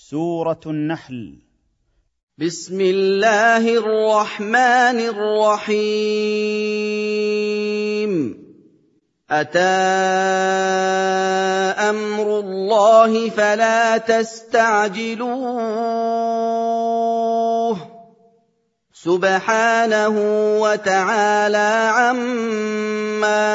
سورة النحل. بسم الله الرحمن الرحيم. أتى أمر الله فلا تستعجلوه سبحانه وتعالى عما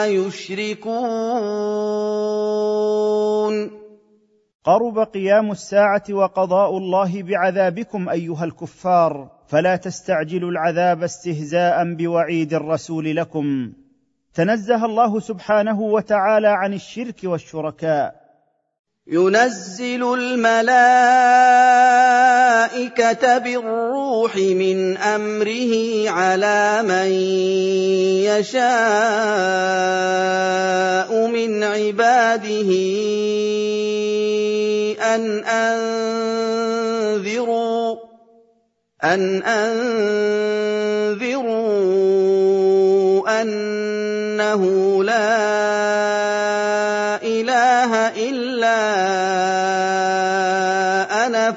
يشركون. قرب قيام الساعة وقضاء الله بعذابكم أيها الكفار، فلا تستعجلوا العذاب استهزاء بوعيد الرسول لكم. تنزه الله سبحانه وتعالى عن الشرك والشركاء. ينزل الملائكة بالروح من أمره على من يشاء من عباده أن أنذروا أنه لا إله إلا أنا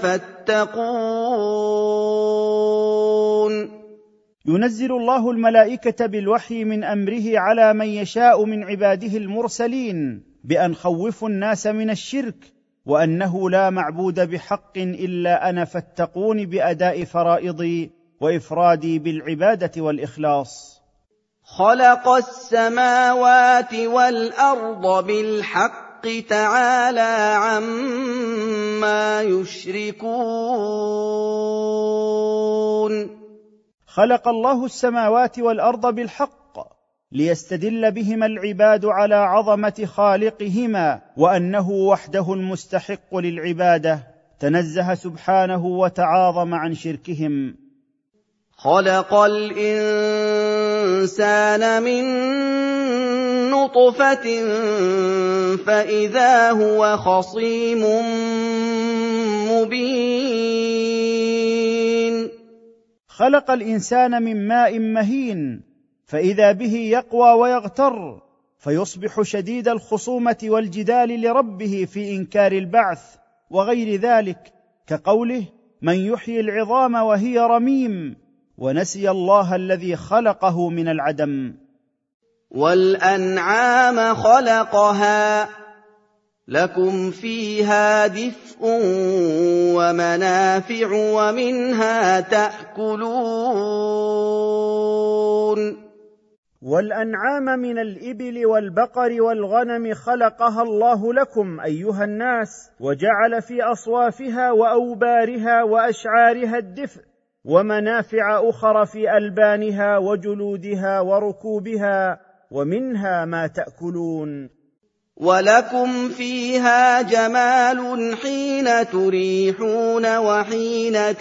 فاتقون. ينزل الله الملائكة بالوحي من أمره على من يشاء من عباده المرسلين بأن خوفوا الناس من الشرك، وأنه لا معبود بحق إلا أنا فاتقون بأداء فرائضي وإفرادي بالعبادة والإخلاص. خلق السماوات والأرض بالحق تعالى عما يشركون. خلق الله السماوات والأرض بالحق ليستدل بهما العباد على عظمة خالقهما وأنه وحده المستحق للعبادة، تنزه سبحانه وتعاظم عن شركهم. خلق الإنسان من نطفة فإذا هو خصيم مبين. خلق الإنسان من ماء مهين فإذا به يقوى ويغتر فيصبح شديد الخصومة والجدال لربه في إنكار البعث وغير ذلك، كقوله: من يحيي العظام وهي رميم، ونسي الله الذي خلقه من العدم. والأنعام خلقها لكم فيها دفء ومنافع ومنها تأكلون. والأنعام من الإبل والبقر والغنم خلقها الله لكم أيها الناس، وجعل في أصوافها وأوبارها وأشعارها الدفء ومنافع أخرى في ألبانها وجلودها وركوبها، ومنها ما تأكلون. ولكم فيها جمال حين تريحون وحين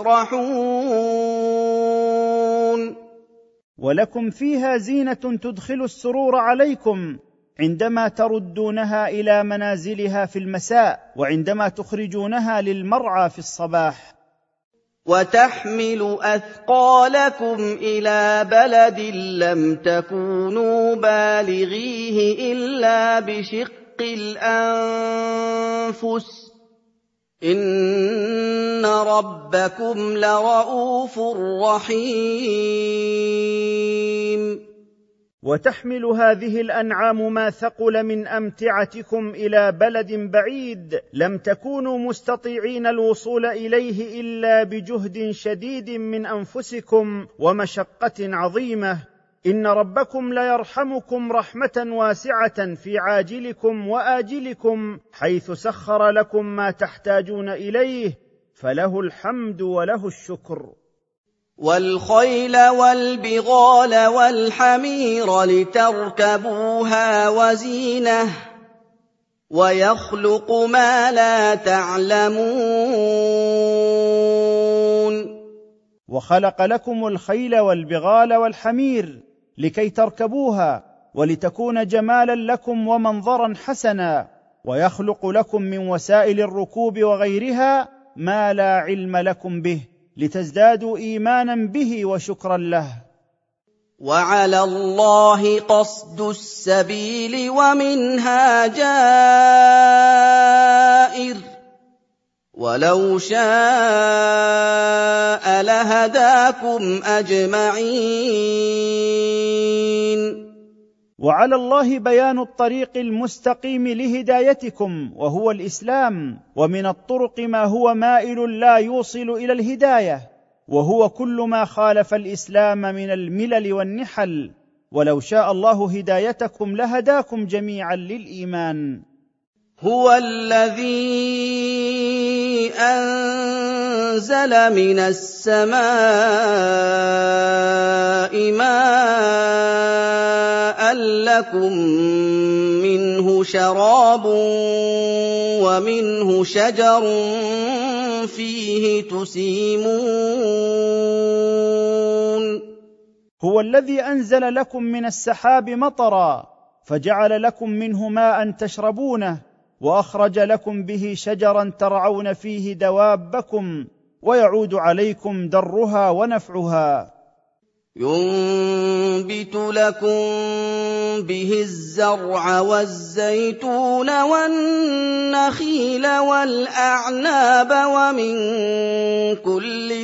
تسرحون. ولكم فيها زينة تدخل السرور عليكم عندما تردونها إلى منازلها في المساء وعندما تخرجونها للمرعى في الصباح. وتحمل أثقالكم إلى بلد لم تكونوا بالغيه إلا بشق الأنفس إن ربكم لرءوف رحيم. وتحمل هذه الأنعام ما ثقل من أمتعتكم إلى بلد بعيد لم تكونوا مستطيعين الوصول إليه إلا بجهد شديد من أنفسكم ومشقة عظيمة. إن ربكم ليرحمكم رحمة واسعة في عاجلكم وآجلكم، حيث سخر لكم ما تحتاجون إليه، فله الحمد وله الشكر. والخيل والبغال والحمير لتركبوها وزينة ويخلق ما لا تعلمون. وخلق لكم الخيل والبغال والحمير لكي تركبوها ولتكون جمالا لكم ومنظرا حسنا، ويخلق لكم من وسائل الركوب وغيرها ما لا علم لكم به لتزدادوا إيمانا به وشكرا له. وعلى الله قصد السبيل ومنها جائر وَلَوْ شَاءَ لَهَدَاكُمْ أَجْمَعِينَ. وعلى الله بيان الطريق المستقيم لهدايتكم وهو الإسلام، ومن الطرق ما هو مائل لا يوصل إلى الهداية، وهو كل ما خالف الإسلام من الملل والنحل، ولو شاء الله هدايتكم لهداكم جميعا للإيمان. هو الذي أنزل من السماء ماء لكم منه شراب ومنه شجر فيه تسيمون. هو الذي أنزل لكم من السحاب مطرا فجعل لكم منه ماء تشربونه، وأخرج لكم به شجرا ترعون فيه دوابكم، ويعود عليكم درها ونفعها. ينبت لكم به الزرع والزيتون والنخيل والأعناب ومن كل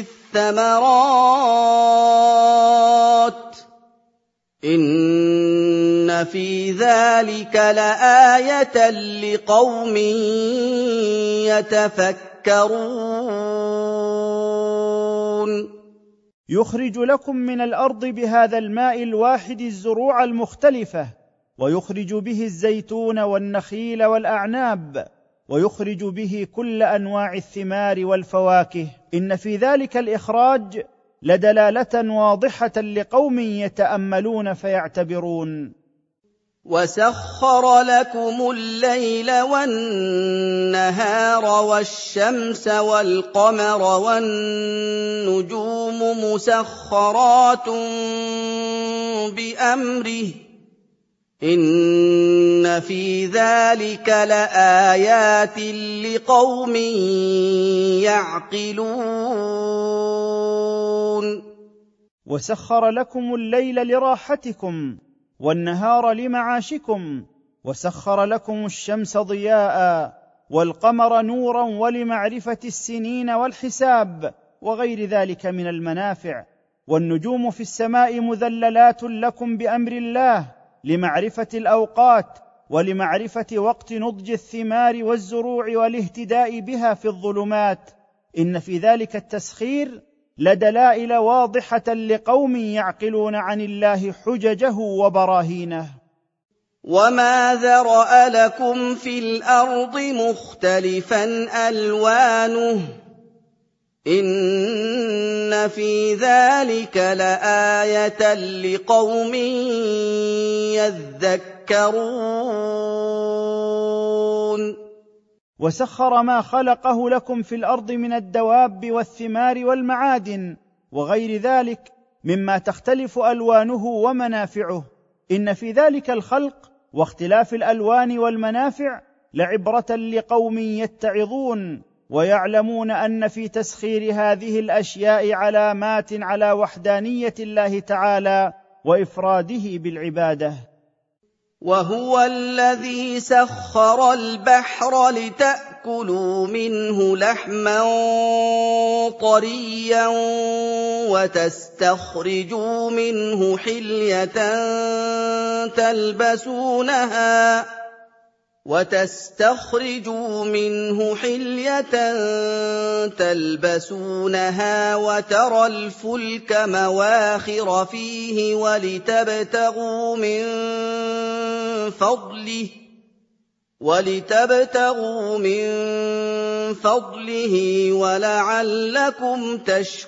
الثمرات، إن في ذلك لآية لقوم يتفكرون. يخرج لكم من الأرض بهذا الماء الواحد الزروع المختلفة، ويخرج به الزيتون والنخيل والأعناب، ويخرج به كل أنواع الثمار والفواكه. إن في ذلك الإخراج لدلالة واضحة لقوم يتأملون فيعتبرون. وسخر لكم الليل والنهار والشمس والقمر والنجوم مسخرات بأمره، إن في ذلك لآيات لقوم يعقلون. وسخر لكم الليل لراحتكم والنهار لمعاشكم، وسخر لكم الشمس ضياء والقمر نورا ولمعرفة السنين والحساب وغير ذلك من المنافع، والنجوم في السماء مذللات لكم بأمر الله لمعرفة الأوقات ولمعرفة وقت نضج الثمار والزروع والاهتداء بها في الظلمات. إن في ذلك التسخير لدلائل واضحة لقوم يعقلون عن الله حججه وبراهينه. وما ذرأ لكم في الأرض مختلفا ألوانه، إن في ذلك لآية لقوم يذكرون. وسخر ما خلقه لكم في الأرض من الدواب والثمار والمعادن وغير ذلك مما تختلف ألوانه ومنافعه. إن في ذلك الخلق واختلاف الألوان والمنافع لعبرة لقوم يتعظون ويعلمون أن في تسخير هذه الأشياء علامات على وحدانية الله تعالى وإفراده بالعبادة. وهو الذي سخر البحر لتأكلوا منه لحما طريا وتستخرجوا منه حلية تلبسونها وترى الفلك مواخر فيه ولتبتغوا من فضله ولعلكم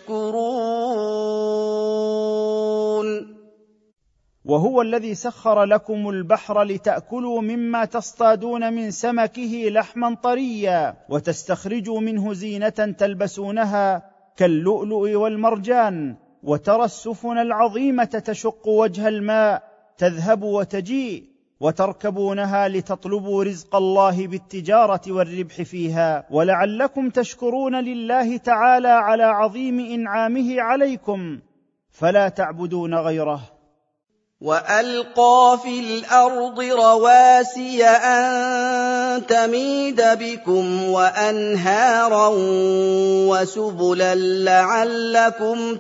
تشكرون. وهو الذي سخر لكم البحر لتأكلوا مما تصطادون من سمكه لحما طريا وتستخرجوا منه زينة تلبسونها كاللؤلؤ والمرجان، وترى السفن العظيمة تشق وجه الماء تذهب وتجيء، وتركبونها لتطلبوا رزق الله بالتجارة والربح فيها، ولعلكم تشكرون لله تعالى على عظيم إنعامه عليكم فلا تعبدون غيره. وَأَلْقَىٰ فِي الْأَرْضِ رَوَاسِيَ أَن تَمِيدَ بِكُمْ وَأَنْهَارًا وَسُبُلًا لَّعَلَّكُمْ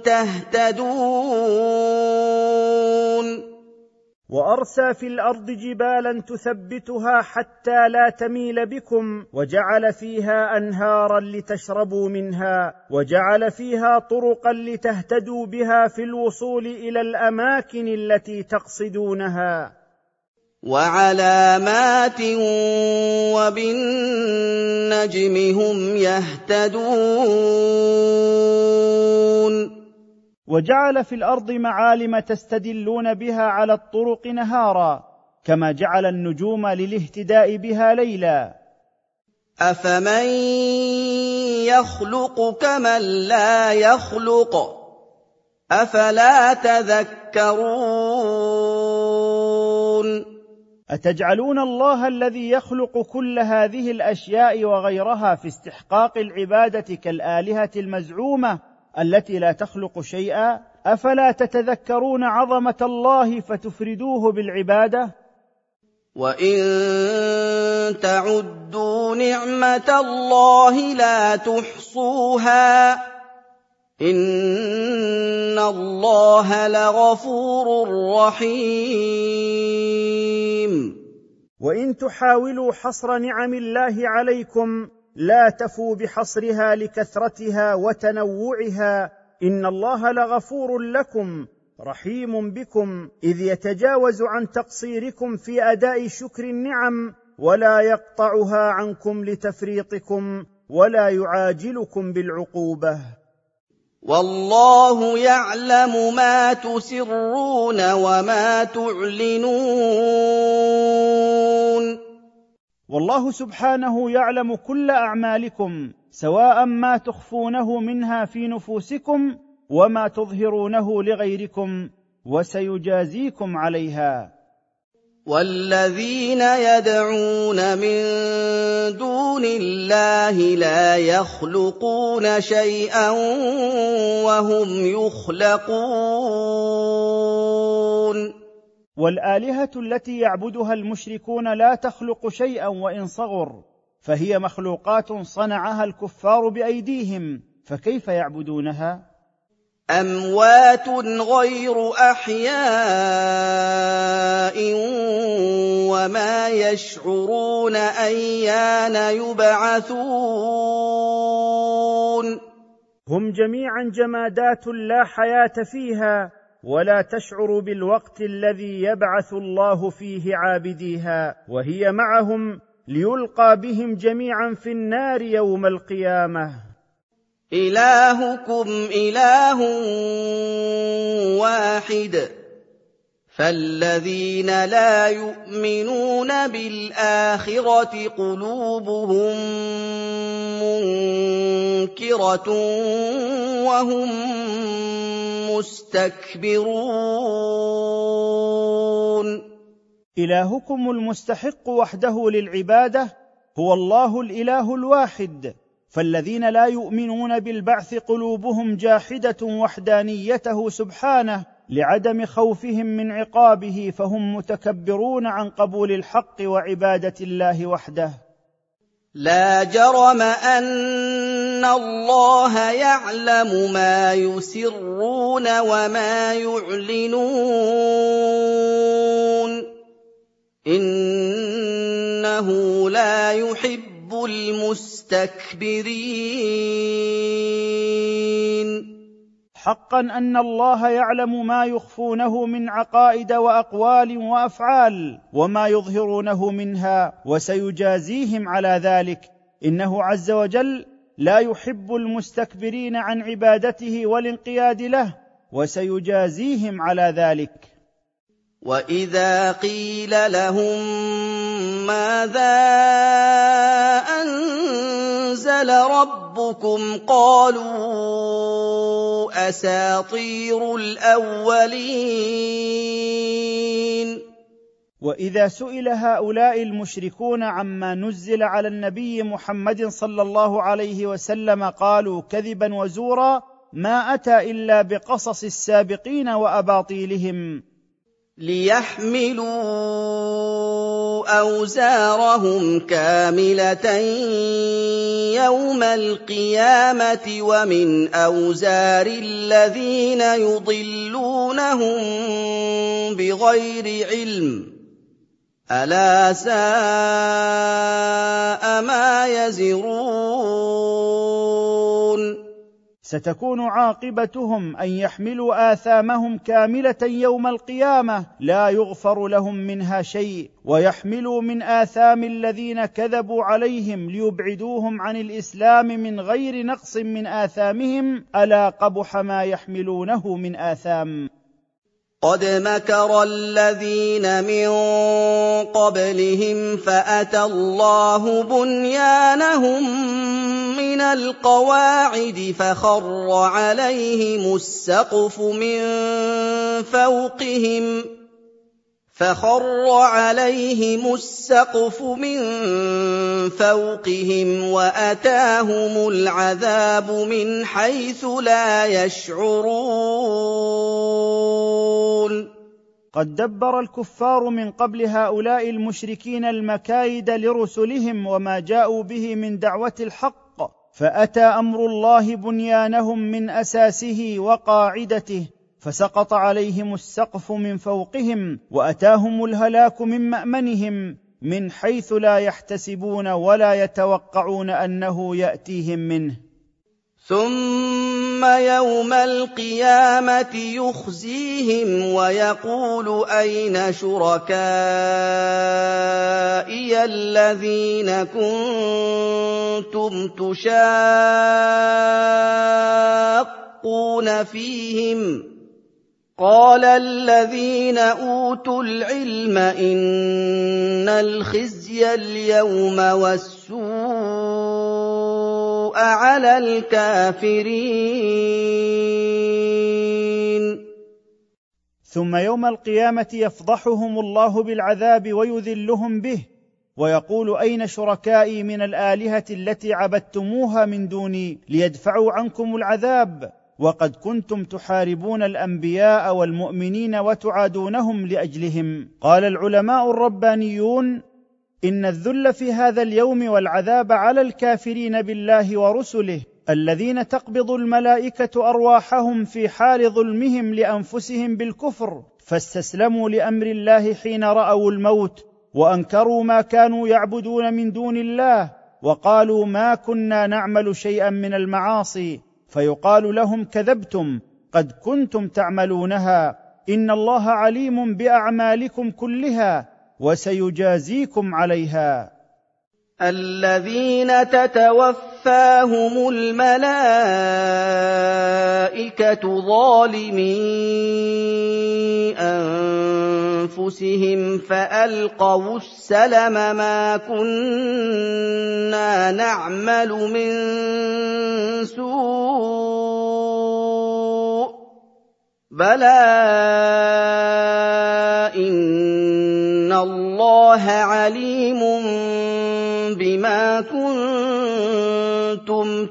تَهْتَدُونَ وأرسى في الأرض جبالا تثبتها حتى لا تميل بكم، وجعل فيها أنهارا لتشربوا منها، وجعل فيها طرقا لتهتدوا بها في الوصول إلى الأماكن التي تقصدونها. وَعَلَامَاتٍ وَبِالنَّجْمِ هُمْ يَهْتَدُونَ وجعل في الأرض معالم تستدلون بها على الطرق نهارا، كما جعل النجوم للاهتداء بها ليلا. أَفَمَن يَخْلُقُ كَمَن لَّا يَخْلُقُ ۗ أَفَلَا تَذَكَّرُونَ أتجعلون الله الذي يخلق كل هذه الأشياء وغيرها في استحقاق العبادة كالآلهة المزعومة التي لا تخلق شيئا؟ أفلا تتذكرون عظمة الله فتفردوه بالعبادة؟ وَإِن تَعُدُّوا نِعْمَةَ اللَّهِ لَا تُحْصُوهَا ۗ إِنَّ اللَّهَ لَغَفُورٌ رَّحِيمٌ وإن تحاولوا حصر نعم الله عليكم لا تفوا بحصرها لكثرتها وتنوعها، إن الله لغفور لكم رحيم بكم، إذ يتجاوز عن تقصيركم في أداء شكر النعم ولا يقطعها عنكم لتفريطكم ولا يعاجلكم بالعقوبة. وَاللَّهُ يَعْلَمُ مَا تُسِرُّونَ وَمَا تُعْلِنُونَ والله سبحانه يعلم كل أعمالكم، سواء ما تخفونه منها في نفوسكم وما تظهرونه لغيركم، وسيجازيكم عليها. وَالَّذِينَ يَدْعُونَ مِن دُونِ اللَّهِ لَا يَخْلُقُونَ شَيْئًا وَهُمْ يُخْلَقُونَ والآلهة التي يعبدها المشركون لا تخلق شيئا وإن صغر، فهي مخلوقات صنعها الكفار بأيديهم، فكيف يعبدونها؟ أَمْوَاتٌ غَيْرُ أَحْيَاءٍ وَمَا يَشْعُرُونَ أَيَّانَ يُبْعَثُونَ هم جميعا جمادات لا حياة فيها، ولا تشعر بالوقت الذي يبعث الله فيه عابديها، وهي معهم ليلقى بهم جميعا في النار يوم القيامة. إِلَٰهُكُمْ إِلَٰهٌ وَاحِدٌ، فَالَّذِينَ لَا يُؤْمِنُونَ بِالْآخِرَةِ قُلُوبُهُم مُّنكِرَةٌ وَهُم مُّسْتَكْبِرُونَ إلهكم المستحق وحده للعبادة هو الله الإله الواحد، فالذين لا يؤمنون بالبعث قلوبهم جاحدة وحدانيته سبحانه لعدم خوفهم من عقابه، فهم متكبرون عن قبول الحق وعبادة الله وحده. لا جرم أن الله يعلم ما يسرون وما يعلنون، إنه لا يحب المستكبرين. حقا أن الله يعلم ما يخفونه من عقائد وأقوال وأفعال وما يظهرونه منها، وسيجازيهم على ذلك، إنه عز وجل لا يحب المستكبرين عن عبادته والانقياد له، وسيجازيهم على ذلك. وَإِذَا قِيلَ لَهُم مَّاذَا أَنزَلَ رَبُّكُمْ قَالُوا أَسَاطِيرُ الْأَوَّلِينَ. وإذا سئل هؤلاء المشركون عما نزل على النبي محمد صلى الله عليه وسلم قالوا كذبا وزورا ما أتى إلا بقصص السابقين وأباطيلهم. لِيَحْمِلُوا أَوْزَارَهُمْ كَامِلَةً يَوْمَ الْقِيَامَةِ وَمِنْ أَوْزَارِ الَّذِينَ يُضِلُّونَهُم بِغَيْرِ عِلْمٍ ۗ أَلَا سَاءَ مَا يَزِرُونَ ستكون عاقبتهم أن يحملوا آثامهم كاملة يوم القيامة لا يغفر لهم منها شيء، ويحملوا من آثام الذين كذبوا عليهم ليبعدوهم عن الإسلام من غير نقص من آثامهم، ألا قبح ما يحملونه من آثام. قَدْ مَكَرَ الَّذِينَ مِن قَبْلِهِمْ فَأَتَى اللَّهُ بُنْيَانَهُم مِّنَ الْقَوَاعِدِ فَخَرَّ عَلَيْهِمُ السَّقْفُ مِن فَوْقِهِمْ وَأَتَاهُمُ الْعَذَابُ مِنْ حَيْثُ لَا يَشْعُرُونَ قد دبر الكفار من قبل هؤلاء المشركين المكايد لرسلهم وما جاءوا به من دعوة الحق، فأتى أمر الله بنيانهم من أساسه وقاعدته، فسقط عليهم السقف من فوقهم وأتاهم الهلاك من مأمنهم من حيث لا يحتسبون ولا يتوقعون أنه يأتيهم منه. ثُمَّ يَوْمَ الْقِيَامَةِ يُخْزِيهِمْ وَيَقُولُ أَيْنَ شُرَكَائِيَ الَّذِينَ كُنتُمْ تُشَاقُّونَ فِيهِمْ ۚ قَالَ الَّذِينَ أُوتُوا الْعِلْمَ إِنَّ الْخِزْيَ الْيَوْمَ وَالسُّوءَ عَلَى الْكَافِرِينَ. ثم يوم القيامة يفضحهم الله بالعذاب ويذلهم به، ويقول أين شركائي من الآلهة التي عبدتموها من دوني ليدفعوا عنكم العذاب، وقد كنتم تحاربون الأنبياء والمؤمنين وتعادونهم لأجلهم. قال العلماء الربانيون: إن الذل في هذا اليوم والعذاب على الكافرين بالله ورسله الذين تقبض الملائكة أرواحهم في حال ظلمهم لأنفسهم بالكفر، فاستسلموا لأمر الله حين رأوا الموت، وأنكروا ما كانوا يعبدون من دون الله، وقالوا ما كنا نعمل شيئا من المعاصي، فيقال لهم: كذبتم، قد كنتم تعملونها، إن الله عليم بأعمالكم كلها وسيجازيكم عليها. الَّذِينَ تَتَوَفَّاهُمُ الْمَلَائِكَةُ ظَالِمِي أَنفُسِهِمْ فَأَلْقَوُا السَّلَمَ مَا كُنَّا نَعْمَلُ مِن سُوءٍ بَلَىٰ إِنَّ اللَّهَ عَلِيمٌ بِمَا كُنتُمْ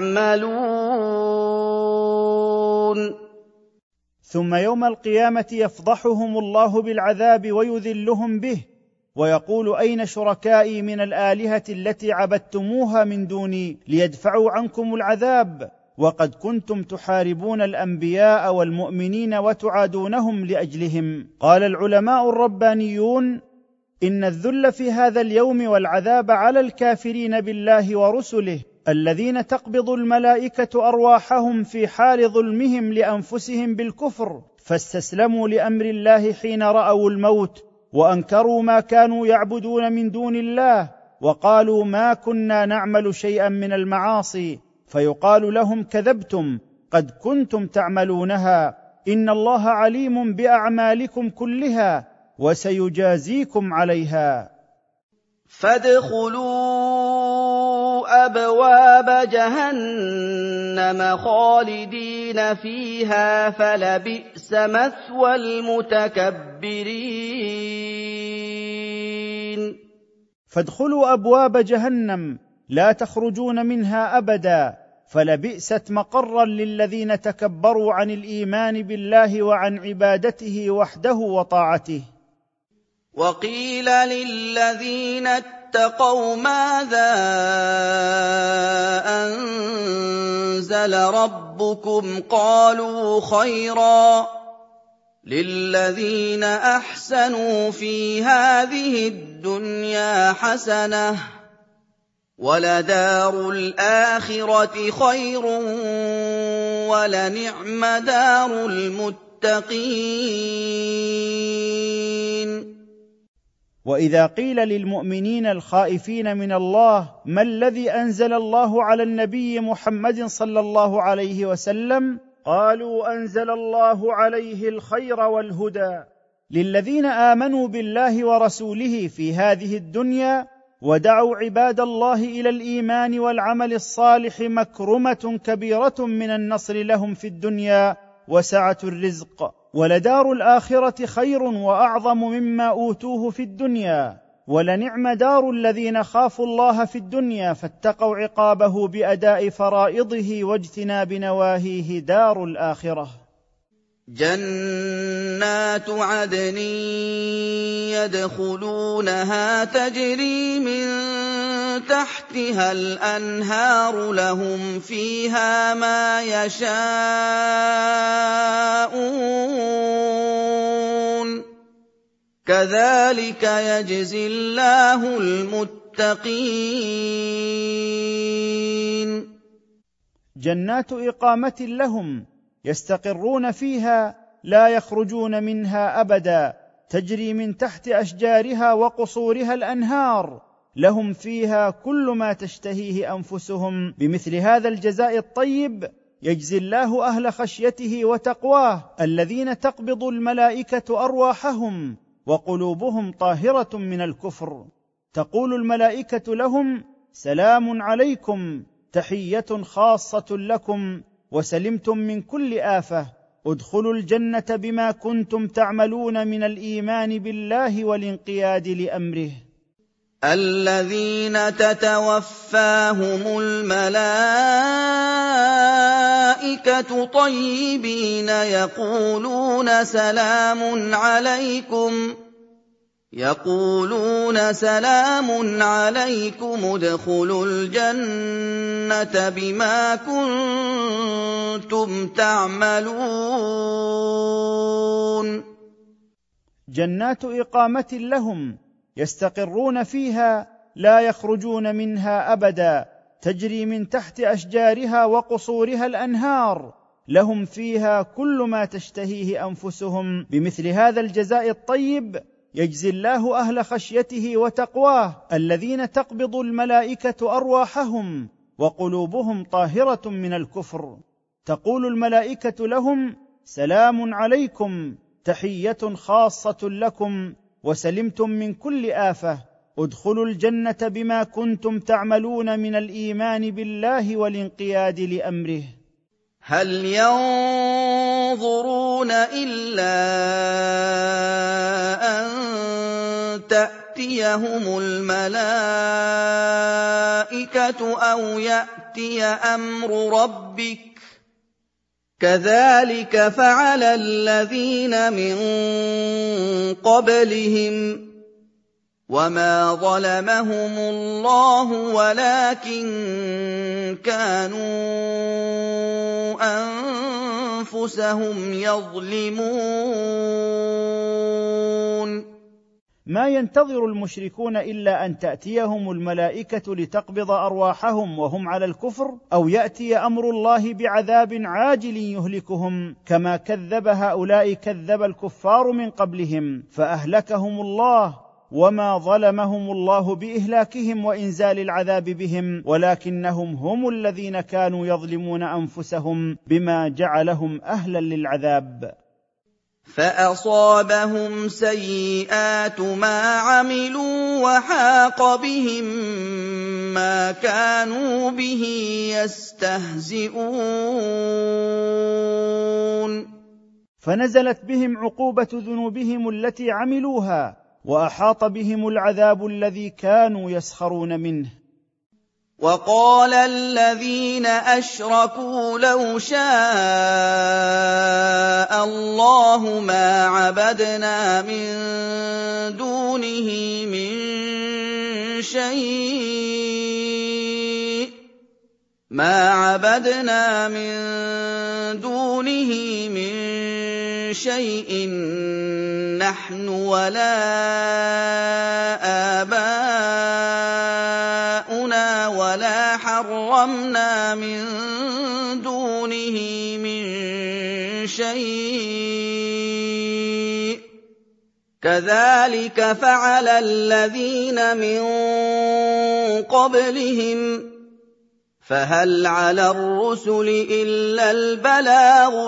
تَعْمَلُونَ. ثم يوم القيامة يفضحهم الله بالعذاب ويذلهم به، ويقول أين شركائي من الآلهة التي عبدتموها من دوني ليدفعوا عنكم العذاب، وقد كنتم تحاربون الأنبياء والمؤمنين وتعادونهم لأجلهم. قال العلماء الربانيون: إن الذل في هذا اليوم والعذاب على الكافرين بالله ورسله الذين تقبض الملائكة أرواحهم في حال ظلمهم لأنفسهم بالكفر، فاستسلموا لأمر الله حين رأوا الموت، وأنكروا ما كانوا يعبدون من دون الله، وقالوا ما كنا نعمل شيئا من المعاصي، فيقال لهم: كذبتم، قد كنتم تعملونها، إن الله عليم بأعمالكم كلها وسيجازيكم عليها. فادخلوا أبواب جهنم خالدين فيها فلبئس مثوى المتكبرين. فادخلوا أبواب جهنم لا تخرجون منها أبدا، فلبئست مقرا للذين تكبروا عن الايمان بالله وعن عبادته وحده وطاعته. وقيل للذين اتقوا ماذا أنزل ربكم قالوا خيرا للذين أحسنوا في هذه الدنيا حسنة ولدار الآخرة خير ولنعم دار المتقين. واذا قيل للمؤمنين الخائفين من الله ما الذي انزل الله على النبي محمد صلى الله عليه وسلم، قالوا انزل الله عليه الخير والهدى. للذين امنوا بالله ورسوله في هذه الدنيا ودعوا عباد الله الى الايمان والعمل الصالح مكرمه كبيره من النصر لهم في الدنيا وسعه الرزق، ولدار الاخره خير واعظم مما اوتوه في الدنيا، ولنعم دار الذين خافوا الله في الدنيا فاتقوا عقابه باداء فرائضه واجتناب نواهيه دار الاخره. جنات عدن يدخلونها تجري من تحتها الأنهار لهم فيها ما يشاءون كذلك يجزي الله المتقين. جنات إقامة لهم يستقرون فيها لا يخرجون منها أبدا، تجري من تحت أشجارها وقصورها الأنهار، لهم فيها كل ما تشتهيه أنفسهم. بمثل هذا الجزاء الطيب يجزي الله أهل خشيته وتقواه الذين تقبض الملائكة أرواحهم وقلوبهم طاهرة من الكفر. تقول الملائكة لهم: سلام عليكم، تحية خاصة لكم، وسلمتم من كل آفة، ادخلوا الجنة بما كنتم تعملون من الإيمان بالله والانقياد لأمره. الذين تتوفاهم الملائكة طيبين يقولون سلام عليكم ادخلوا الجنة بما كنتم تعملون. جنات إقامة لهم يستقرون فيها لا يخرجون منها أبدا، تجري من تحت أشجارها وقصورها الأنهار، لهم فيها كل ما تشتهيه أنفسهم. بمثل هذا الجزاء الطيب يجزي الله أهل خشيته وتقواه الذين تقبض الملائكة أرواحهم وقلوبهم طاهرة من الكفر. تقول الملائكة لهم: سلام عليكم، تحية خاصة لكم، وسلمتم من كل آفة، ادخلوا الجنة بما كنتم تعملون من الإيمان بالله والانقياد لأمره. هل ينظرون إلا أن تأتيهم الملائكة أو يأتي أمر ربك كذلك فعل الذين من قبلهم وما ظلمهم الله ولكن كانوا أنفسهم يظلمون. ما ينتظر المشركون إلا أن تأتيهم الملائكة لتقبض أرواحهم وهم على الكفر، أو يأتي أمر الله بعذاب عاجل يهلكهم، كما كذب هؤلاء كذب الكفار من قبلهم فأهلكهم الله، وما ظلمهم الله بإهلاكهم وإنزال العذاب بهم، ولكنهم هم الذين كانوا يظلمون أنفسهم بما جعلهم أهلا للعذاب. فأصابهم سيئات ما عملوا وحاق بهم ما كانوا به يستهزئون. فنزلت بهم عقوبة ذنوبهم التي عملوها، وأحاط بهم العذاب الذي كانوا يسخرون منه. وَقَالَ الَّذِينَ أَشْرَكُوا لَوْ شَاءَ اللَّهُ مَا عَبَدْنَا مِن دُونِهِ مِن شَيْءٍ نَّحْنُ وَلَا آبَاؤُنَا وَلَا حَرَّمْنَا مِن دُونِهِ مِن شَيْءٍ ۚ كَذَٰلِكَ فَعَلَ الَّذِينَ مِن قَبْلِهِمْ ۚ فَهَلْ عَلَى الرُّسُلِ إِلَّا الْبَلَاغُ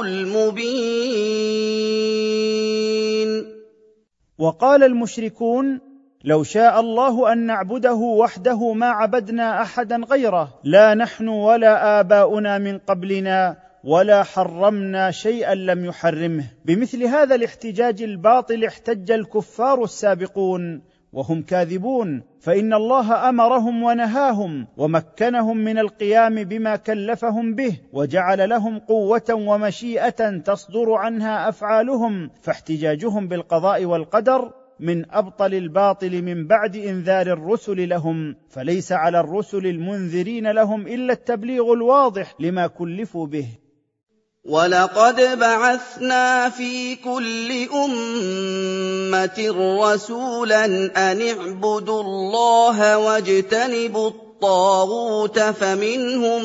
الْمُبِينُ. وقال المشركون: لو شاء الله أن نعبده وحده ما عبدنا أحدا غيره، لا نحن ولا آباؤنا من قبلنا ولا حرمنا شيئا لم يحرمه. بمثل هذا الاحتجاج الباطل احتج الكفار السابقون وهم كاذبون، فإن الله أمرهم ونهاهم ومكنهم من القيام بما كلفهم به، وجعل لهم قوة ومشيئة تصدر عنها أفعالهم، فاحتجاجهم بالقضاء والقدر من أبطل الباطل من بعد إنذار الرسل لهم. فليس على الرسل المنذرين لهم إلا التبليغ الواضح لما كلفوا به. وَلَقَدْ بَعَثْنَا فِي كُلِّ أُمَّةٍ رَّسُولًا أَنِ اعْبُدُوا اللَّهَ وَاجْتَنِبُوا الطَّاغُوتَ فَمِنْهُم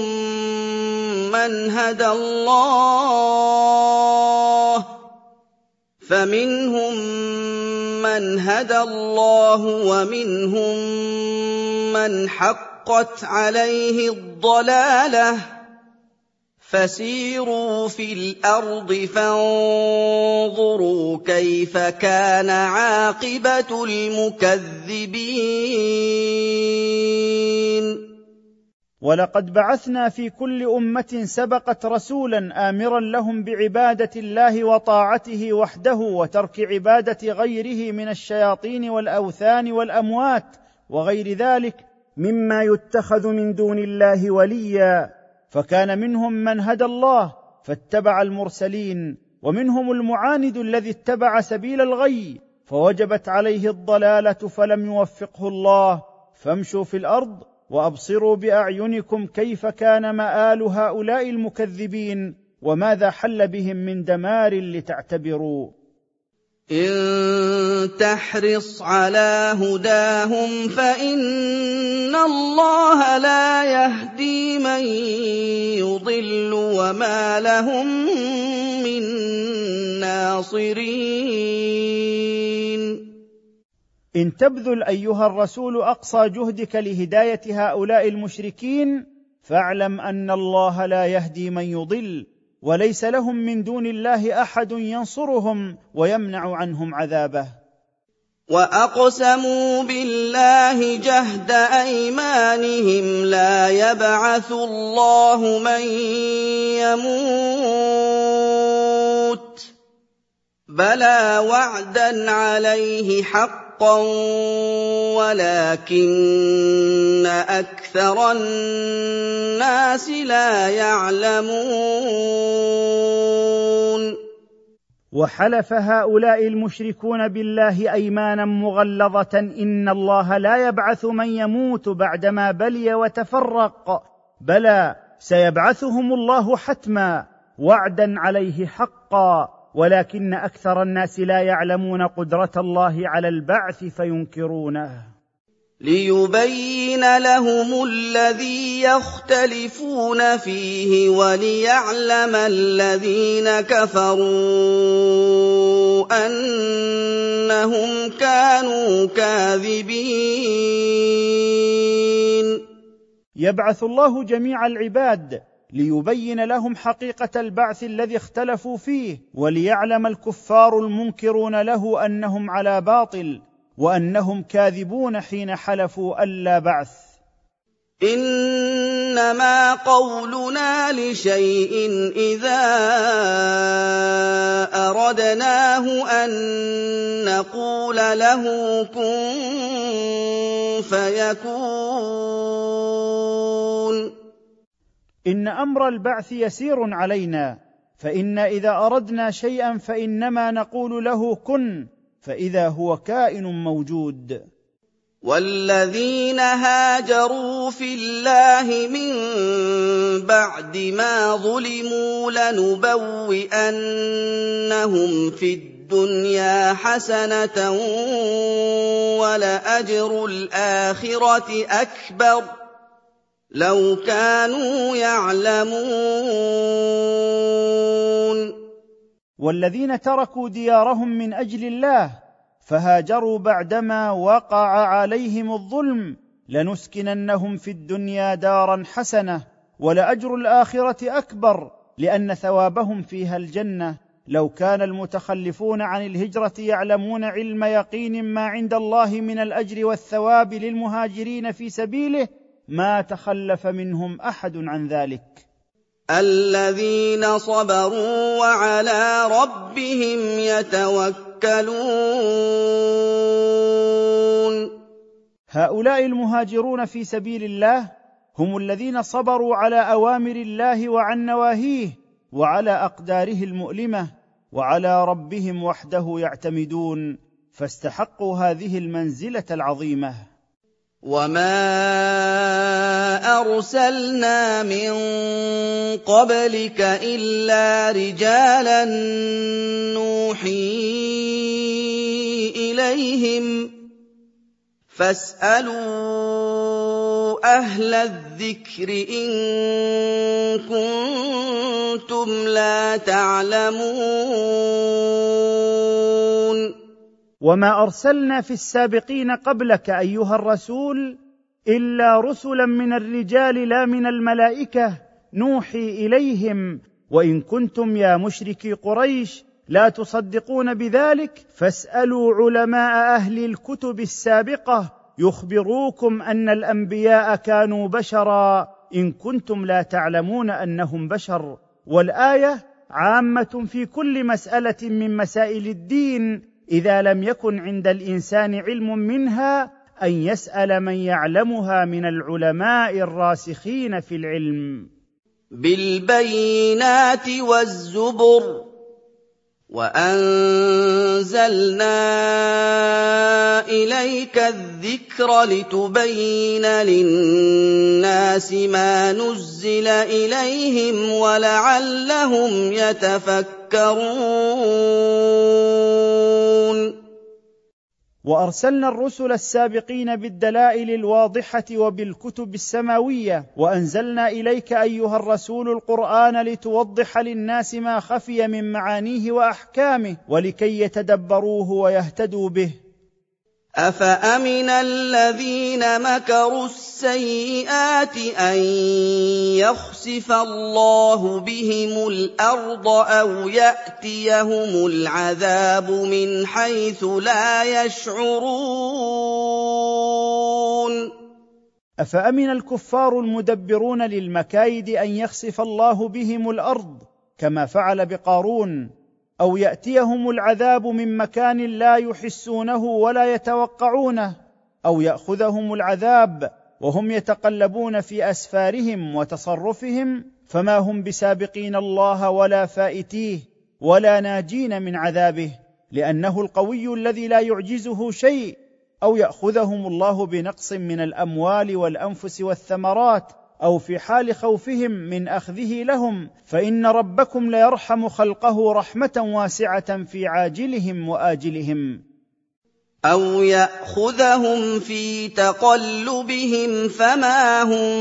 مَّنْ هَدَى اللَّهُ وَمِنْهُم مَّنْ حَقَّتْ عَلَيْهِ الضَّلَالَةُ ۚ فَسِيرُوا فِي الْأَرْضِ فَانظُرُوا كَيْفَ كَانَ عَاقِبَةُ الْمُكَذِّبِينَ. ولقد بعثنا في كل أمة سبقت رسولا آمرا لهم بعبادة الله وطاعته وحده وترك عبادة غيره من الشياطين والأوثان والأموات وغير ذلك مما يتخذ من دون الله وليا. فكان منهم من هدى الله فاتبع المرسلين، ومنهم المعاند الذي اتبع سبيل الغي فوجبت عليه الضلالة فلم يوفقه الله. فامشوا في الأرض وأبصروا بأعينكم كيف كان مآل هؤلاء المكذبين وماذا حل بهم من دمار لتعتبروا. إن تحرص على هداهم فإن الله لا يهدي من يضل وما لهم من ناصرين. إن تبذل أيها الرسول أقصى جهدك لهداية هؤلاء المشركين فاعلم أن الله لا يهدي من يضل، وليس لهم من دون الله أحد ينصرهم ويمنع عنهم عذابه. وأقسموا بالله جهد أيمانهم لا يبعث الله من يموت، بلى وعدا عليه حقا ولكن أكثر الناس لا يعلمون. وحلف هؤلاء المشركون بالله أيمانا مغلظة إن الله لا يبعث من يموت بعدما بلي وتفرق، بلى سيبعثهم الله حتما وعدا عليه حقا، ولكن أكثر الناس لا يعلمون قدرة الله على البعث فينكرونه. ليبين لهم الذي يختلفون فيه وليعلم الذين كفروا أنهم كانوا كاذبين. يبعث الله جميع العباد ليبين لهم حقيقة البعث الذي اختلفوا فيه، وليعلم الكفار المنكرون له أنهم على باطل وأنهم كاذبون حين حلفوا ألا بعث. إنما قولنا لشيء إذا أردناه أن نقول له كن فيكون. إن أمر البعث يسير علينا، فإن إذا أردنا شيئا فإنما نقول له كن، فإذا هو كائن موجود. والذين هاجروا في الله من بعد ما ظلموا لنبوئنهم في الدنيا حسنة ولأجر الآخرة أكبر لو كانوا يعلمون. والذين تركوا ديارهم من أجل الله فهاجروا بعدما وقع عليهم الظلم لنسكننهم في الدنيا دارا حسنة ولأجر الآخرة أكبر، لأن ثوابهم فيها الجنة. لو كان المتخلفون عن الهجرة يعلمون علم يقين ما عند الله من الأجر والثواب للمهاجرين في سبيله ما تخلف منهم أحد عن ذلك. الذين صبروا وعلى ربهم يتوكلون. هؤلاء المهاجرون في سبيل الله هم الذين صبروا على أوامر الله وعن نواهيه وعلى أقداره المؤلمة، وعلى ربهم وحده يعتمدون، فاستحقوا هذه المنزلة العظيمة. وما أرسلنا من قبلك إلا رجالا نوحي إليهم فاسألوا أهل الذكر إن كنتم لا تعلمون. وما أرسلنا في السابقين قبلك أيها الرسول إلا رسلا من الرجال لا من الملائكة نوحي إليهم، وإن كنتم يا مشركي قريش لا تصدقون بذلك فاسألوا علماء أهل الكتب السابقة يخبروكم أن الأنبياء كانوا بشرا إن كنتم لا تعلمون أنهم بشر. والآية عامة في كل مسألة من مسائل الدين إذا لم يكن عند الإنسان علم منها أن يسأل من يعلمها من العلماء الراسخين في العلم. بالبينات والزبر وأنزلنا إليك الذكر لتبين للناس ما نزل إليهم ولعلهم يتفكرون. وأرسلنا الرسل السابقين بالدلائل الواضحة وبالكتب السماوية، وأنزلنا إليك أيها الرسول القرآن لتوضح للناس ما خفي من معانيه وأحكامه ولكي يتدبروه ويهتدوا به. أفأمن الذين مكروا السيئات أن يخسف الله بهم الأرض أو يأتيهم العذاب من حيث لا يشعرون. أفأمن الكفار المدبرون للمكايد أن يخسف الله بهم الأرض كما فعل بقارون، أو يأتيهم العذاب من مكان لا يحسونه ولا يتوقعونه، أو يأخذهم العذاب وهم يتقلبون في أسفارهم وتصرفهم، فما هم بسابقين الله ولا فائتيه ولا ناجين من عذابه، لأنه القوي الذي لا يعجزه شيء. أو يأخذهم الله بنقص من الأموال والأنفس والثمرات، أو في حال خوفهم من أخذه لهم، فإن ربكم ليرحم خلقه رحمة واسعة في عاجلهم وآجلهم. أو يأخذهم في تقلبهم فما هم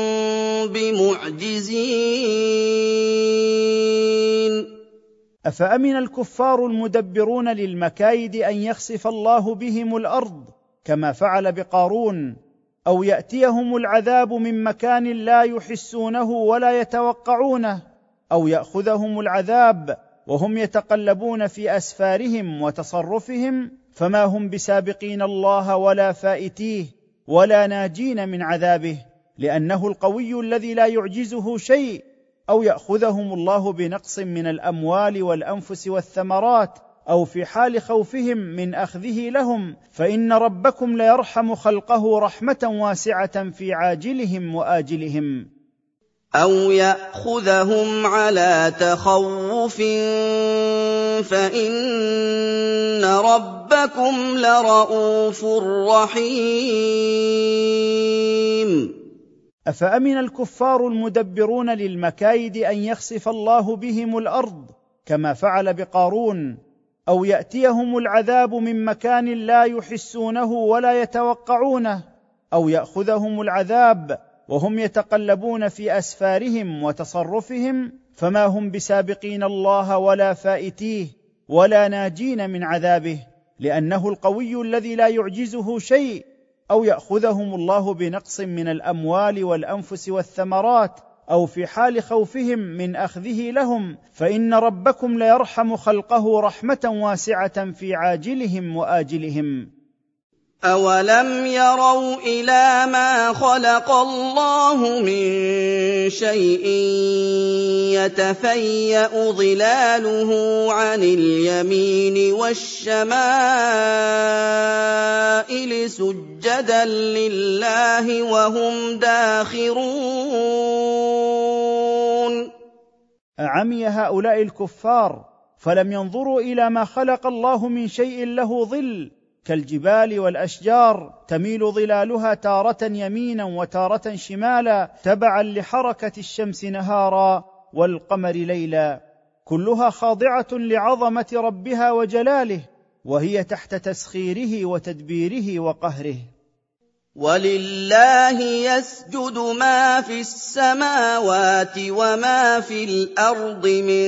بمعجزين. أفأمن الكفار المدبرون للمكايد أن يخسف الله بهم الأرض كما فعل بقارون، أو يأتيهم العذاب من مكان لا يحسونه ولا يتوقعونه، أو يأخذهم العذاب وهم يتقلبون في أسفارهم وتصرفهم، فما هم بسابقين الله ولا فائتيه ولا ناجين من عذابه، لأنه القوي الذي لا يعجزه شيء. أو يأخذهم الله بنقص من الأموال والأنفس والثمرات، أو في حال خوفهم من أخذه لهم، فإن ربكم ليرحم خلقه رحمة واسعة في عاجلهم وآجلهم. أَوْ يَأْخُذَهُمْ عَلَىٰ تَخَوُّفٍ فَإِنَّ رَبَّكُمْ لَرَءُوفٌ رَّحِيمٌ أفأمن الكفار المدبرون للمكايد أن يخسف الله بهم الأرض كما فعل بقارون، أو يأتيهم العذاب من مكان لا يحسونه ولا يتوقعونه، أو يأخذهم العذاب وهم يتقلبون في أسفارهم وتصرفهم، فما هم بسابقين الله ولا فائتيه ولا ناجين من عذابه، لأنه القوي الذي لا يعجزه شيء. أو يأخذهم الله بنقص من الأموال والأنفس والثمرات، أو في حال خوفهم من أخذه لهم، فإن ربكم ليرحم خلقه رحمة واسعة في عاجلهم وآجلهم. أَوَلَمْ يَرَوْا إِلَىٰ مَا خَلَقَ اللَّهُ مِن شَيْءٍ يَتَفَيَّأُ ظِلَالُهُ عَنِ الْيَمِينِ وَالشَّمَائِلِ سُجَّدًا لِّلَّهِ وَهُمْ دَاخِرُونَ أعمي هؤلاء الكفار فلم ينظروا إلى ما خلق الله من شيء له ظل كالجبال والأشجار، تميل ظلالها تارة يمينا وتارة شمالا تبعا لحركة الشمس نهارا والقمر ليلا، كلها خاضعة لعظمة ربها وجلاله، وهي تحت تسخيره وتدبيره وقهره. وَلِلَّهِ يَسْجُدُ مَا فِي السَّمَاوَاتِ وَمَا فِي الْأَرْضِ مِن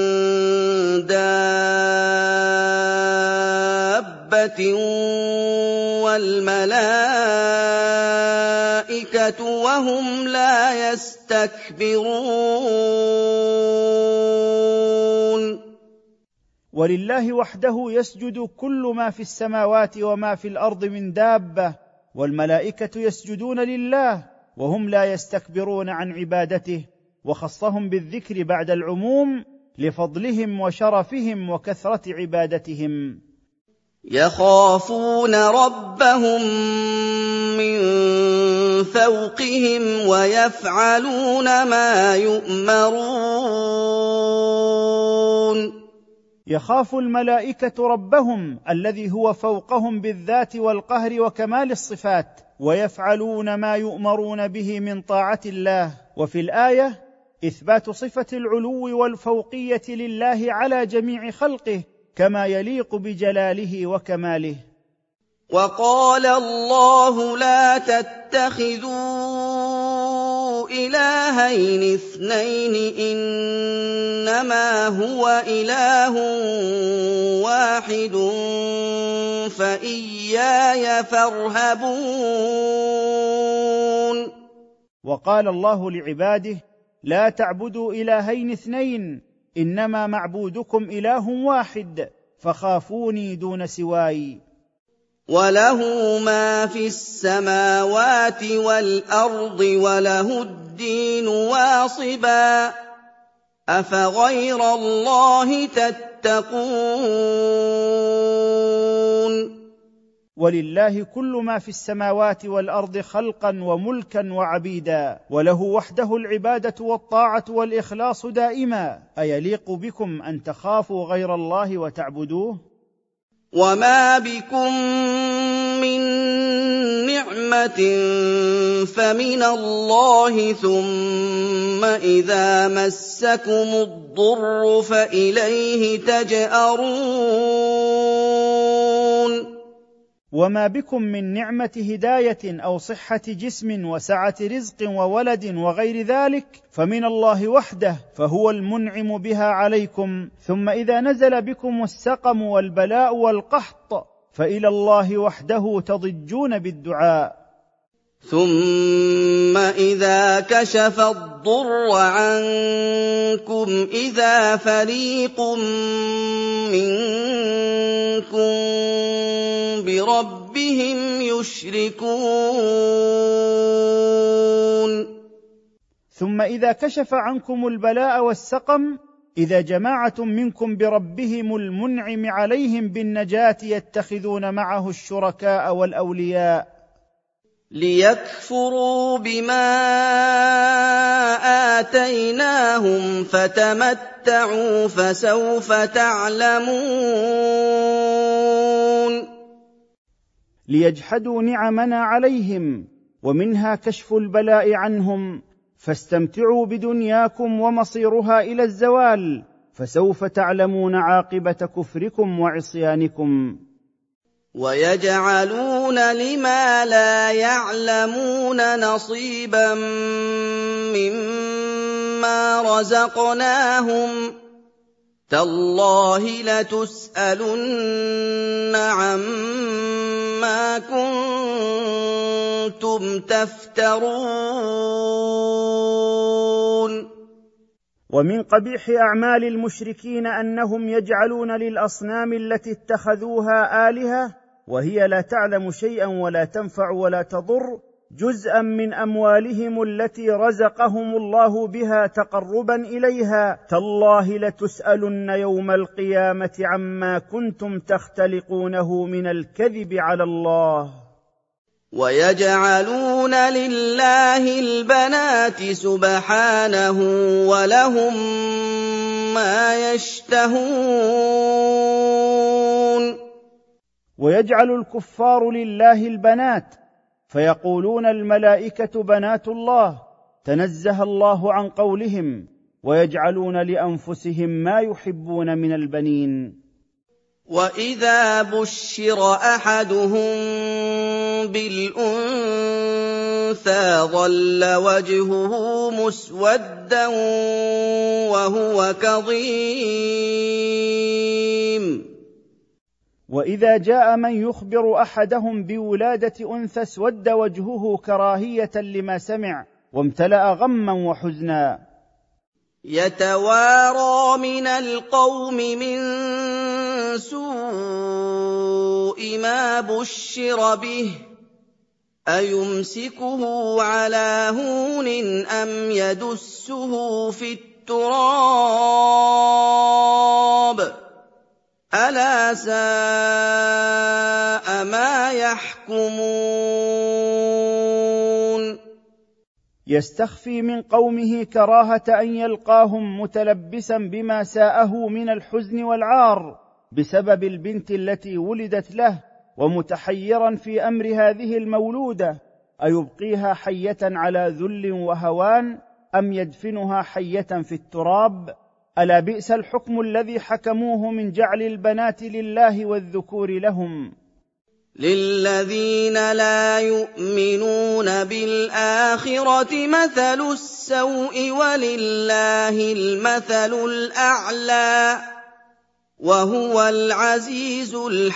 دَابَّةٍ وَالْمَلَائِكَةُ وَهُمْ لَا يَسْتَكْبِرُونَ ولله وحده يسجد كل ما في السماوات وما في الأرض من دابة، والملائكة يسجدون لله وهم لا يستكبرون عن عبادته، وخصهم بالذكر بعد العموم لفضلهم وشرفهم وكثرة عبادتهم. يَخَافُونَ رَبَّهُم مِّن فَوْقِهِمْ وَيَفْعَلُونَ مَا يُؤْمَرُونَ يخاف الملائكة ربهم الذي هو فوقهم بالذات والقهر وكمال الصفات، ويفعلون ما يؤمرون به من طاعة الله. وفي الآية إثبات صفة العلو والفوقية لله على جميع خلقه كما يليق بجلاله وكماله. وَقَالَ اللَّهُ لَا تَتَّخِذُوا إِلَٰهَيْنِ اثْنَيْنِ إِنَّمَا هُوَ إِلَٰهٌ وَاحِدٌ فَإِيَّايَ فَارْهَبُونِ. وقال الله لعباده لا تعبدوا إلهين اثنين، إنما معبودكم إله واحد فخافوني دون سواي. وَلَهُ مَا فِي السَّمَاوَاتِ وَالْأَرْضِ وَلَهُ الدِّينُ وَاصِبًا ۚ أَفَغَيْرَ اللَّهِ تَتَّقُونَ. ولله كل ما في السماوات والأرض خلقا وملكا وعبيدا، وله وحده العبادة والطاعة والإخلاص دائما. أيليق بكم أن تخافوا غير الله وتعبدوه؟ وَمَا بِكُم مِّن نِّعْمَةٍ فَمِنَ اللَّهِ ۖ ثُمَّ إِذَا مَسَّكُمُ الضُّرُّ فَإِلَيْهِ تَجْأَرُونَ وما بكم من نعمة هداية أو صحة جسم وسعة رزق وولد وغير ذلك فمن الله وحده، فهو المنعم بها عليكم. ثم إذا نزل بكم السقم والبلاء والقحط فإلى الله وحده تضجون بالدعاء. ثُمَّ إِذَا كَشَفَ الضُّرَّ عَنكُمْ إِذَا فَرِيقٌ مِّنكُم بِرَبِّهِمْ يُشْرِكُونَ. ثم إذا كشف عنكم البلاء والسقم إذا جماعة منكم بربهم المنعم عليهم بالنجاة يتخذون معه الشركاء والأولياء. لِيَكْفُرُوا بِمَا آتَيْنَاهُمْ فَتَمَتَّعُوا فَسَوْفَ تَعْلَمُونَ ليجحدوا نعمنا عليهم، ومنها كشف البلاء عنهم، فاستمتعوا بدنياكم ومصيرها إلى الزوال، فسوف تعلمون عاقبة كفركم وعصيانكم. وَيَجْعَلُونَ لِمَا لَا يَعْلَمُونَ نَصِيبًا مِّمَّا رَزَقْنَاهُمْ ۗ تَاللَّهِ لَتُسْأَلُنَّ عَمَّا كُنتُمْ تَفْتَرُونَ. ومن قبيح أعمال المشركين أنهم يجعلون للأصنام التي اتخذوها آلهة، وهي لا تعلم شيئا ولا تنفع ولا تضر، جزءا من أموالهم التي رزقهم الله بها تقربا إليها. تالله لتسألن يوم القيامة عما كنتم تختلقونه من الكذب على الله. وَيَجْعَلُونَ لِلَّهِ الْبَنَاتِ سُبْحَانَهُ وَلَهُم مَّا يَشْتَهُونَ. ويجعل الكفار لله البنات، فيقولون الملائكة بنات الله، تنزه الله عن قولهم، ويجعلون لأنفسهم ما يحبون من البنين. وَإِذَا بُشِّرَ أَحَدُهُم بِالْأُنثَىٰ ظَلَّ وَجْهُهُ مُسْوَدًّا وَهُوَ كَظِيمٌ. وإذا جاء من يخبر أحدهم بولادة أنثى اسود وجهه كراهية لما سمع، وامتلأ غما وحزنا. يَتَوَارَىٰ مِنَ الْقَوْمِ مِن سُوءِ مَا بُشِّرَ بِهِ أَيُمْسِكُهُ عَلَىٰ هُونٍ أَمْ يَدُسُّهُ فِي التُّرَابِ أَلَا سَاءَ مَا يَحْكُمُونَ. يستخفي من قومه كراهة أن يلقاهم متلبسا بما ساءه من الحزن والعار بسبب البنت التي ولدت له، ومتحيرا في أمر هذه المولودة، أيبقيها حية على ذل وهوان أم يدفنها حية في التراب؟ ألا بئس الحكم الذي حكموه من جعل البنات لله والذكور لهم. لِلَّذِينَ لَا يُؤْمِنُونَ بِالْآخِرَةِ مَثَلُ السَّوْءِ وَلِلَّهِ الْمَثَلُ الْأَعْلَىٰ وَهُوَ الْعَزِيزُ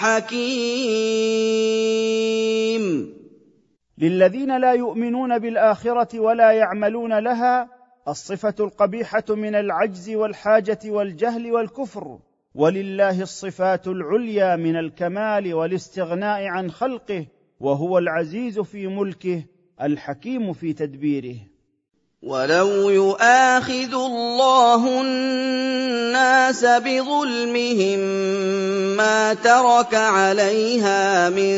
الْحَكِيمُ. للذين لا يؤمنون بالآخرة ولا يعملون لها الصفة القبيحة من العجز والحاجة والجهل والكفر، ولله الصفات العليا من الكمال والاستغناء عن خلقه، وهو العزيز في ملكه الحكيم في تدبيره. وَلَوْ يُؤَاخِذُ اللَّهُ النَّاسَ بِظُلْمِهِم مَّا تَرَكَ عَلَيْهَا مِن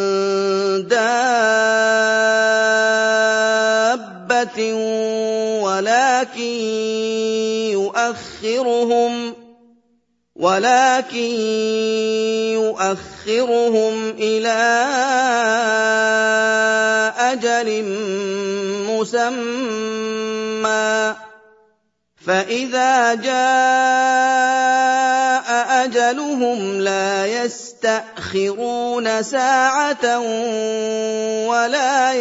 دَابَّةٍ وَلَٰكِن يُؤَخِّرُهُمْ إِلَىٰ أَجَلٍ مُّسَمًّى، فَإِذَا جَاءَ أَجَلُهُمْ لَا يَسْتَأْخِرُونَ سَاعَةً وَلَا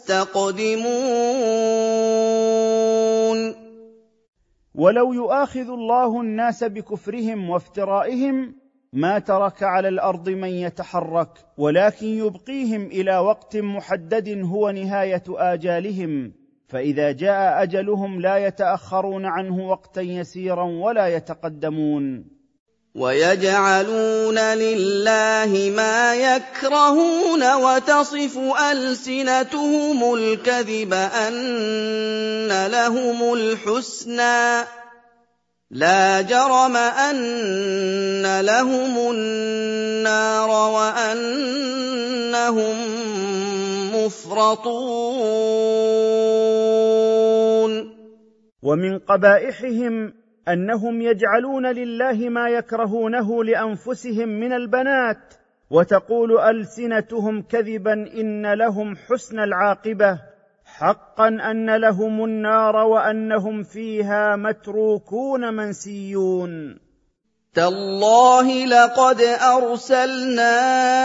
يَسْتَقْدِمُونَ. ولو يؤاخذ الله الناس بكفرهم وافترائهم ما ترك على الأرض من يتحرك، ولكن يبقيهم إلى وقت محدد هو نهاية آجالهم، فإذا جاء أجلهم لا يتأخرون عنه وقتا يسيرا ولا يتقدمون. وَيَجْعَلُونَ لِلَّهِ مَا يَكْرَهُونَ وَتَصِفُ أَلْسِنَتُهُمُ الْكَذِبَ أَنَّ لَهُمُ الْحُسْنَىٰ ۖ لَا جَرَمَ أَنَّ لَهُمُ النَّارَ وَأَنَّهُم مُفْرَطُونَ ومن قبائحهم أنهم يجعلون لله ما يكرهونه لأنفسهم من البنات، وتقول ألسنتهم كذبا إن لهم حسن العاقبة، حقا أن لهم النار وأنهم فيها متروكون منسيون. تالله لقد أرسلنا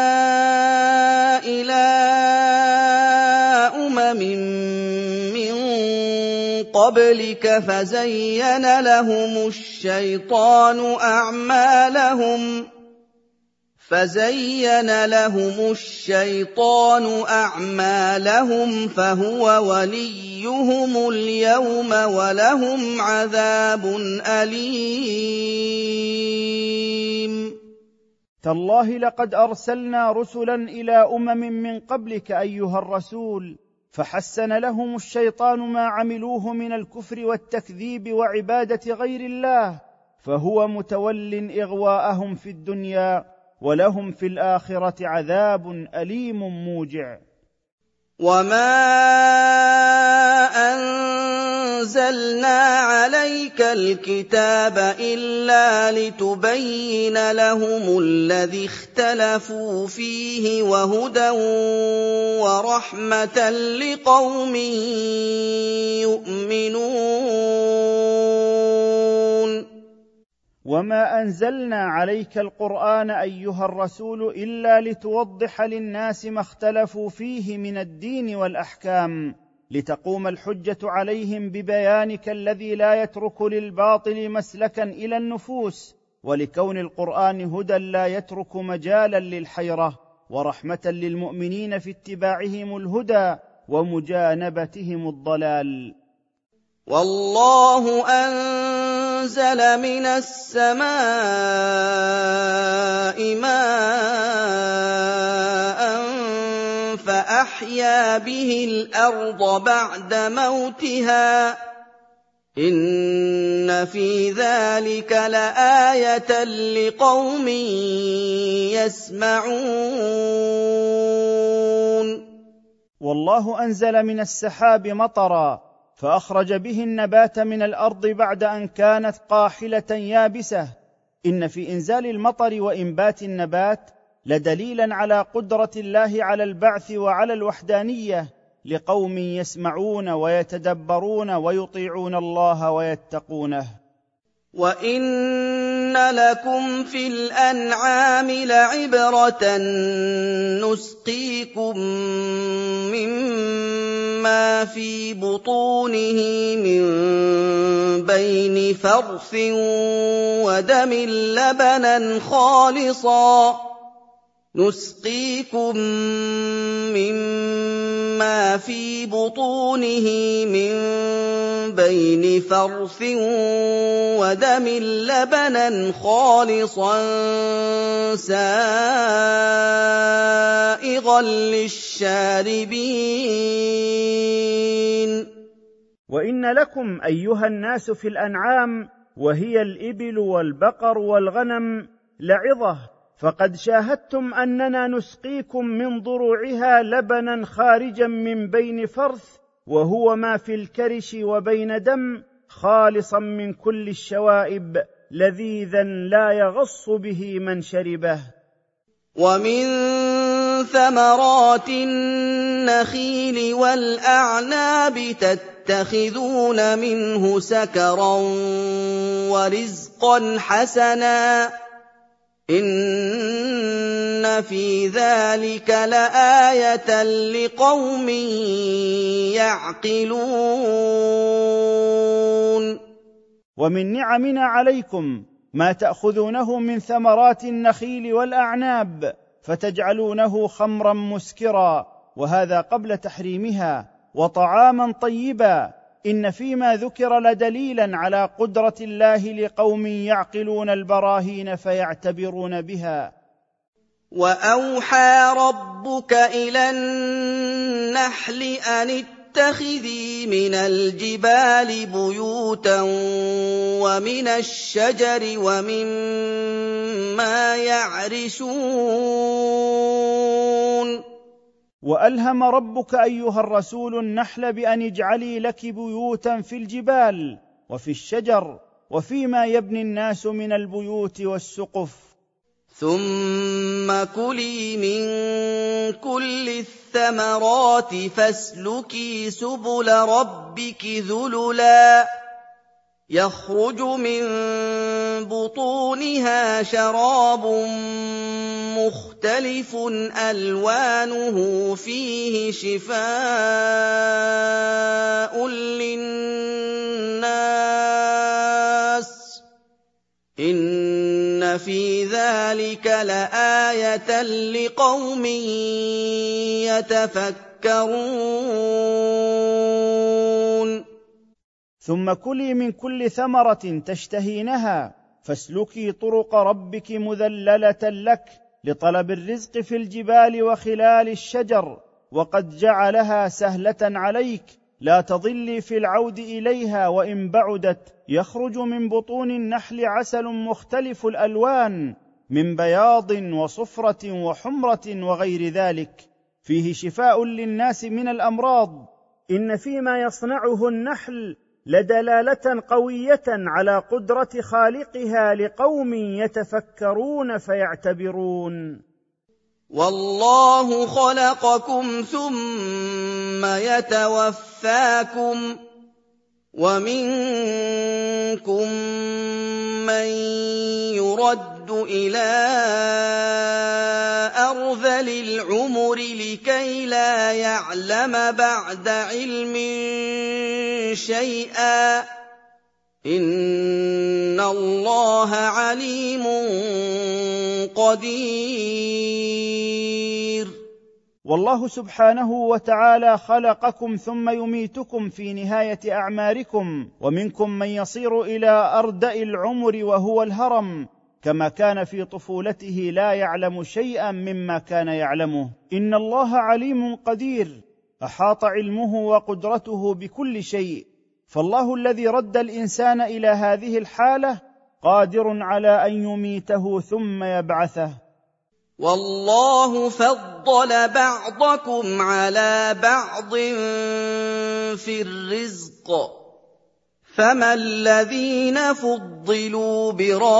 إلى أمم من قبلك فزين لهم الشيطان أعمالهم فهو وليهم اليوم ولهم عذاب أليم. تالله لقد أرسلنا رسلا إلى أمم من قبلك أيها الرسول، فحسن لهم الشيطان ما عملوه من الكفر والتكذيب وعبادة غير الله، فهو متول إغواءهم في الدنيا، ولهم في الآخرة عذاب أليم موجع. وما أنزلنا عليك الكتاب إلا لتبين لهم الذي اختلفوا فيه وهدى ورحمة لقوم يؤمنون. وما أنزلنا عليك القرآن أيها الرسول إلا لتوضح للناس ما اختلفوا فيه من الدين والأحكام، لتقوم الحجة عليهم ببيانك الذي لا يترك للباطل مسلكا إلى النفوس، ولكون القرآن هدى لا يترك مجالا للحيرة، ورحمة للمؤمنين في اتباعهم الهدى ومجانبتهم الضلال. والله أنزل من السماء ماء فأحيا به الأرض بعد موتها إن في ذلك لآية لقوم يسمعون. والله أنزل من السحاب مطرا فأخرج به النبات من الأرض بعد أن كانت قاحلة يابسة. إن في إنزال المطر وإنبات النبات لدليلا على قدرة الله على البعث وعلى الوحدانية لقوم يسمعون ويتدبرون ويطيعون الله ويتقونه. وَإِنَّ لَكُمْ فِي الْأَنْعَامِ لَعِبْرَةً نُّسْقِيكُم مِّمَّا فِي بُطُونِهِ مِن بَيْنِ فَرْثٍ وَدَمٍ لَّبَنًا خَالِصًا سَائِغًا لِّلشَّارِبِينَ. وإن لكم أيها الناس في الأنعام وهي الإبل والبقر والغنم لعظة، فقد شاهدتم أننا نسقيكم من ضروعها لبنا خارجا من بين فرث وهو ما في الكرش وبين دم خالصا من كل الشوائب لذيذا لا يغص به من شربه. ومن ثمرات النخيل والأعناب تتخذون منه سكرا ورزقا حسنا إن في ذلك لآية لقوم يعقلون. ومن نعمنا عليكم ما تأخذونه من ثمرات النخيل والأعناب فتجعلونه خمرا مسكرا، وهذا قبل تحريمها، وطعاما طيبا. إن فيما ذكر لدليلا على قدرة الله لقوم يعقلون البراهين فيعتبرون بها. وأوحى ربك إلى النحل أن اتخذي من الجبال بيوتا ومن الشجر ومما يعرشون وألهم ربك أيها الرسول النحل بأن اجعلي لك بيوتا في الجبال وفي الشجر وفيما يبني الناس من البيوت والسقف. ثم كلي من كل الثمرات فاسلكي سبل ربك ذللا يخرج من بطونها شراب مختلف ألوانه فيه شفاء للناس إن في ذلك لآية لقوم يتفكرون. ثم كلي من كل ثمرة تشتهينها فاسلكي طرق ربك مذللة لك لطلب الرزق في الجبال وخلال الشجر، وقد جعلها سهلة عليك لا تضلي في العود إليها وإن بعدت. يخرج من بطون النحل عسل مختلف الألوان من بياض وصفرة وحمرة وغير ذلك، فيه شفاء للناس من الأمراض. إن فيما يصنعه النحل لدلالة قوية على قدرة خالقها لقوم يتفكرون فيعتبرون. والله خلقكم ثم يتوفاكم ومنكم من يرد إلى أرذل العمر لكي لا يعلم بعد علم شيئا إن الله عليم قدير. والله سبحانه وتعالى خلقكم ثم يميتكم في نهاية أعماركم، ومنكم من يصير إلى أردأ العمر وهو الهرم، كما كان في طفولته لا يعلم شيئا مما كان يعلمه. إن الله عليم قدير، أحاط علمه وقدرته بكل شيء، فالله الذي رد الإنسان إلى هذه الحالة قادر على أن يميته ثم يبعثه. والله فضل بعضكم على بعض في الرزق، فما الذين فضلوا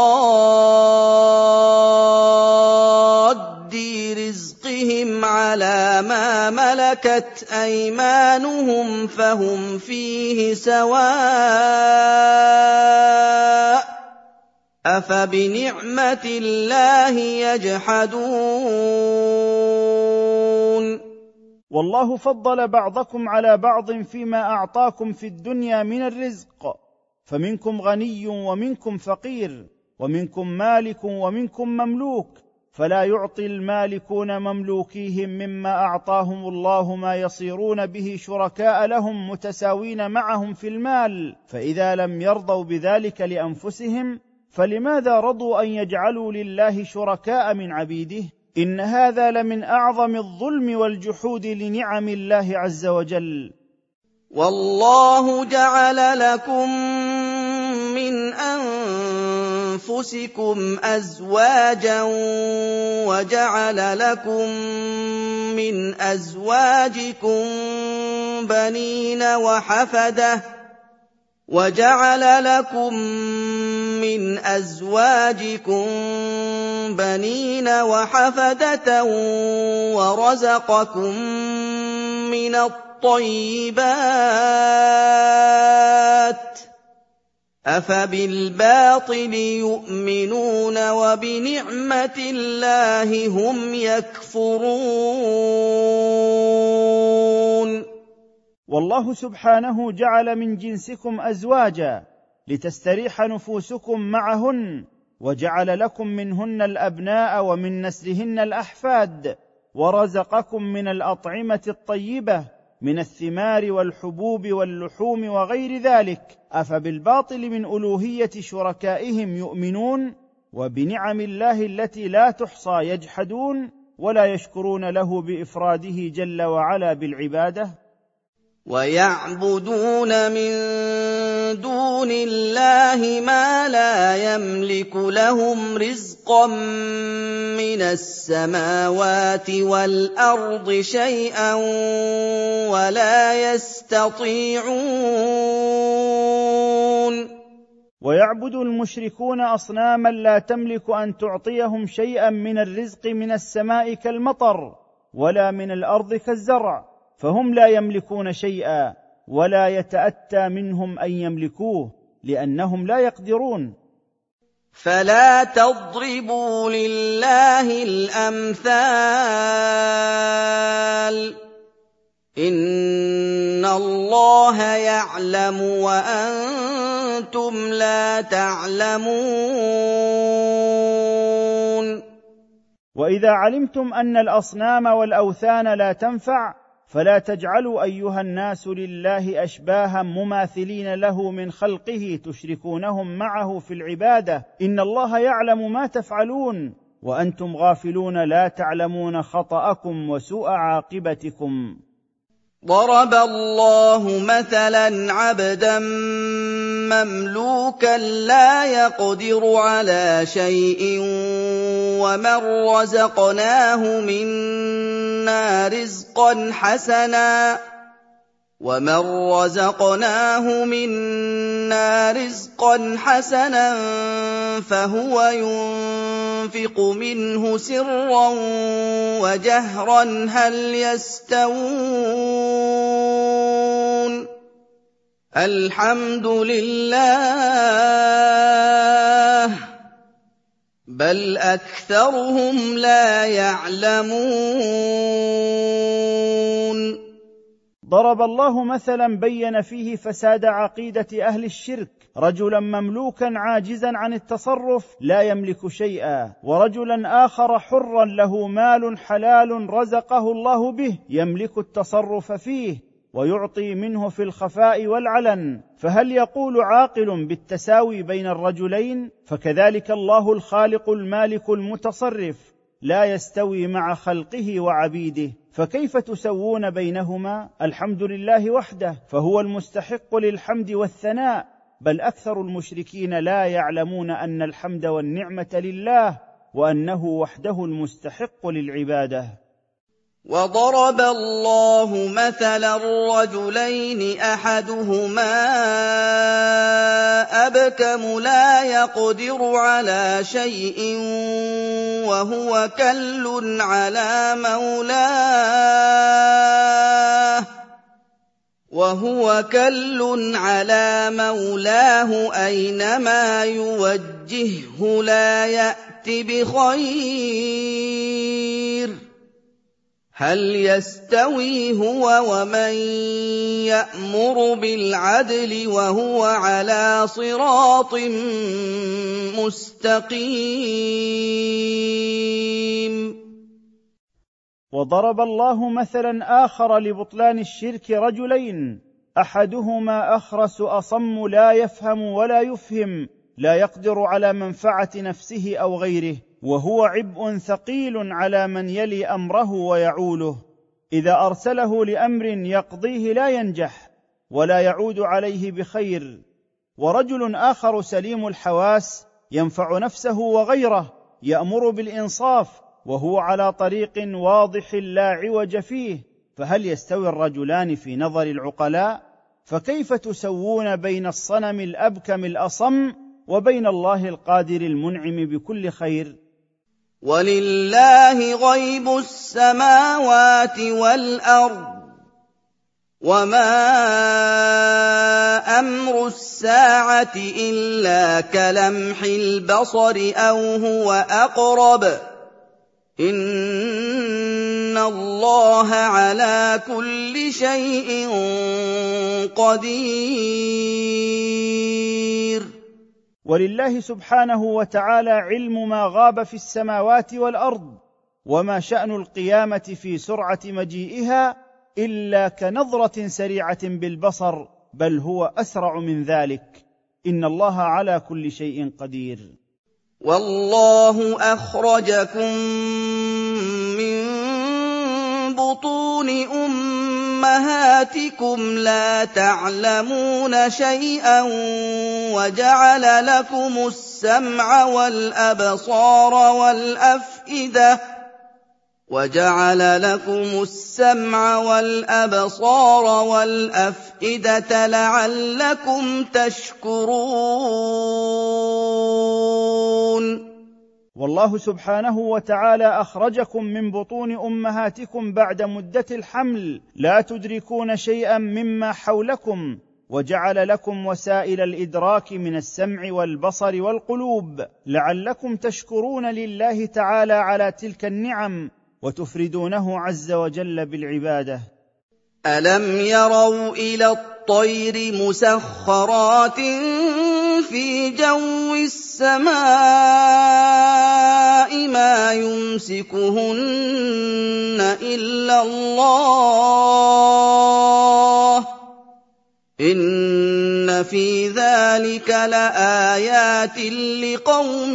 براد رزقهم على ما ملكت أيمانهم فهم فيه سواء أفبنعمة الله يجحدون. والله فضل بعضكم على بعض فيما أعطاكم في الدنيا من الرزق، فمنكم غني ومنكم فقير، ومنكم مالك ومنكم مملوك، فلا يعطي المالكون مملوكيهم مما أعطاهم الله ما يصيرون به شركاء لهم متساوين معهم في المال، فإذا لم يرضوا بذلك لأنفسهم فلماذا رضوا أن يجعلوا لله شركاء من عبيده؟ إن هذا لمن أعظم الظلم والجحود لنعم الله عز وجل. والله جعل لكم من أنفسكم أزواجا وجعل لكم من أزواجكم بنين وحفدة وجعل لكم من أزواجكم بنين وحفدة ورزقكم من الطيبات أفبالباطل يؤمنون وبنعمة الله هم يكفرون. والله سبحانه جعل من جنسكم أزواجا لتستريح نفوسكم معهن، وجعل لكم منهن الأبناء ومن نسلهن الأحفاد، ورزقكم من الأطعمة الطيبة من الثمار والحبوب واللحوم وغير ذلك. أفبالباطل من ألوهية شركائهم يؤمنون وبنعم الله التي لا تحصى يجحدون ولا يشكرون له بإفراده جل وعلا بالعبادة؟ وَيَعْبُدُونَ مِن دُونِ اللَّهِ مَا لَا يَمْلِكُ لَهُمْ رِزْقًا مِّنَ السَّمَاوَاتِ وَالْأَرْضِ شَيْئًا وَلَا يَسْتَطِيعُونَ. ويعبد المشركون أصناما لا تملك أن تعطيهم شيئا من الرزق من السماء كالمطر، ولا من الأرض كالزرع، فهم لا يملكون شيئا، ولا يتأتى منهم أن يملكوه، لأنهم لا يقدرون. فَلَا تَضْرِبُوا لِلَّهِ الْأَمْثَالَ ۚ إِنَّ اللَّهَ يَعْلَمُ وَأَنتُمْ لَا تَعْلَمُونَ. وإذا علمتم أن الأصنام والأوثان لا تنفع، فلا تجعلوا أيها الناس لله أشباها مماثلين له من خلقه تشركونهم معه في العبادة، إن الله يعلم ما تفعلون، وأنتم غافلون لا تعلمون خطأكم وسوء عاقبتكم. ضَرَبَ اللَّهُ مَثَلًا عَبْدًا مَّمْلُوكًا لَّا يَقْدِرُ عَلَىٰ شَيْءٍ وَمَن رَّزَقْنَاهُ مِنَّا رِزْقًا حَسَنًا فَهُوَ يُنفِقُ مِنْهُ سِرًّا وَجَهْرًا هَلْ يَسْتَوُونَ ۚ الْحَمْدُ لِلَّهِ ۚ بَلْ أَكْثَرُهُمْ لَا يَعْلَمُونَ. ضرب الله مثلا بين فيه فساد عقيدة أهل الشرك، رجلا مملوكا عاجزا عن التصرف لا يملك شيئا، ورجلا آخر حرا له مال حلال رزقه الله به يملك التصرف فيه ويعطي منه في الخفاء والعلن، فهل يقول عاقل بالتساوي بين الرجلين؟ فكذلك الله الخالق المالك المتصرف لا يستوي مع خلقه وعبيده، فكيف تسوون بينهما؟ الحمد لله وحده، فهو المستحق للحمد والثناء، بل أكثر المشركين لا يعلمون أن الحمد والنعمة لله، وأنه وحده المستحق للعبادة. وَضَرَبَ اللَّهُ مَثَلًا رَّجُلَيْنِ أَحَدُهُمَا أَبْكَمُ لَا يَقْدِرُ عَلَىٰ شَيْءٍ وَهُوَ كَلٌّ عَلَىٰ مَوْلَاهُ أَيْنَمَا يُوَجِّههُّ لَا يَأْتِ بِخَيْرٍ ۚ هَلْ يَسْتَوِي هُوَ وَمَن يَأْمُرُ بِالْعَدْلِ وَهُوَ عَلَىٰ صِرَاطٍ مُّسْتَقِيمٍ. وضرب الله مثلا آخر لبطلان الشرك رجلين، أحدهما أخرس أصم لا يفهم ولا يفهم، لا يقدر على منفعة نفسه أو غيره، وهو عبء ثقيل على من يلي أمره ويعوله، إذا أرسله لأمر يقضيه لا ينجح ولا يعود عليه بخير. ورجل آخر سليم الحواس ينفع نفسه وغيره، يأمر بالإنصاف وهو على طريق واضح لا عوج فيه، فهل يستوي الرجلان في نظر العقلاء؟ فكيف تسوون بين الصنم الأبكم الأصم وبين الله القادر المنعم بكل خير؟ وَلِلَّهِ غَيْبُ السَّمَاوَاتِ وَالْأَرْضِ ۚ وَمَا أَمْرُ السَّاعَةِ إِلَّا كَلَمْحِ الْبَصَرِ أَوْ هُوَ أَقْرَبُ ۚ إِنَّ اللَّهَ عَلَىٰ كُلِّ شَيْءٍ قَدِيرٌ. ولله سبحانه وتعالى علم ما غاب في السماوات والأرض، وما شأن القيامة في سرعة مجيئها إلا كنظرة سريعة بالبصر، بل هو أسرع من ذلك، إن الله على كل شيء قدير. وَاللَّهُ أَخْرَجَكُم مِّن بُطُونِ أُمَّهَاتِكُمْ لَا تَعْلَمُونَ شَيْئًا وَجَعَلَ لَكُمُ السَّمْعَ وَالْأَبْصَارَ وَالْأَفْئِدَةَ لَعَلَّكُمْ تَشْكُرُونَ والله سبحانه وتعالى أخرجكم من بطون أمهاتكم بعد مدة الحمل لا تدركون شيئا مما حولكم، وجعل لكم وسائل الإدراك من السمع والبصر والقلوب لعلكم تشكرون لله تعالى على تلك النعم وتفردونه عز وجل بالعبادة. أَلَمْ يَرَوْا إِلَى الطَّيْرِ مُسَخَّرَاتٍ فِي جَوِّ السَّمَاءِ مَا يُمْسِكُهُنَّ إِلَّا اللَّهُ ۗ إِنَّ فِي ذَٰلِكَ لَآيَاتٍ لِّقَوْمٍ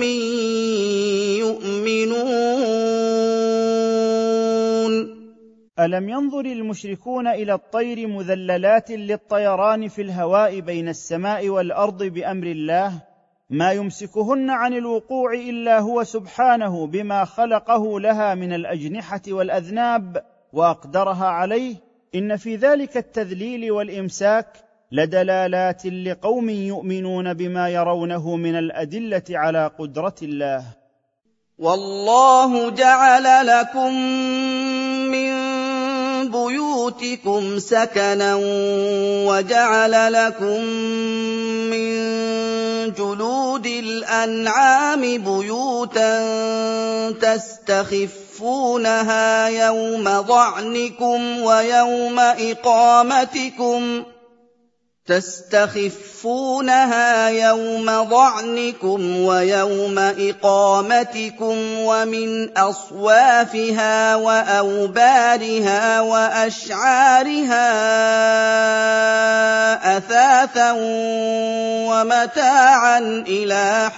يُؤْمِنُونَ. ألم ينظر المشركون إلى الطير مذللات للطيران في الهواء بين السماء والأرض بأمر الله، ما يمسكهن عن الوقوع إلا هو سبحانه بما خلقه لها من الأجنحة والأذناب وأقدرها عليه؟ إن في ذلك التذليل والإمساك لدلالات لقوم يؤمنون بما يرونه من الأدلة على قدرة الله. وَاللَّهُ جَعَلَ لَكُم مِّن بُيُوتِكُمْ سَكَنًا وَجَعَلَ لَكُم مِّن جُلُودِ الْأَنْعَامِ بُيُوتًا تَسْتَخِفُّونَهَا يَوْمَ ظَعْنِكُمْ وَيَوْمَ إِقَامَتِكُمْ وَمِنْ أَصْوَافِهَا وَأَوْبَارِهَا وَأَشْعَارِهَا أَثَاثًا وَمَتَاعًا إِلَىٰ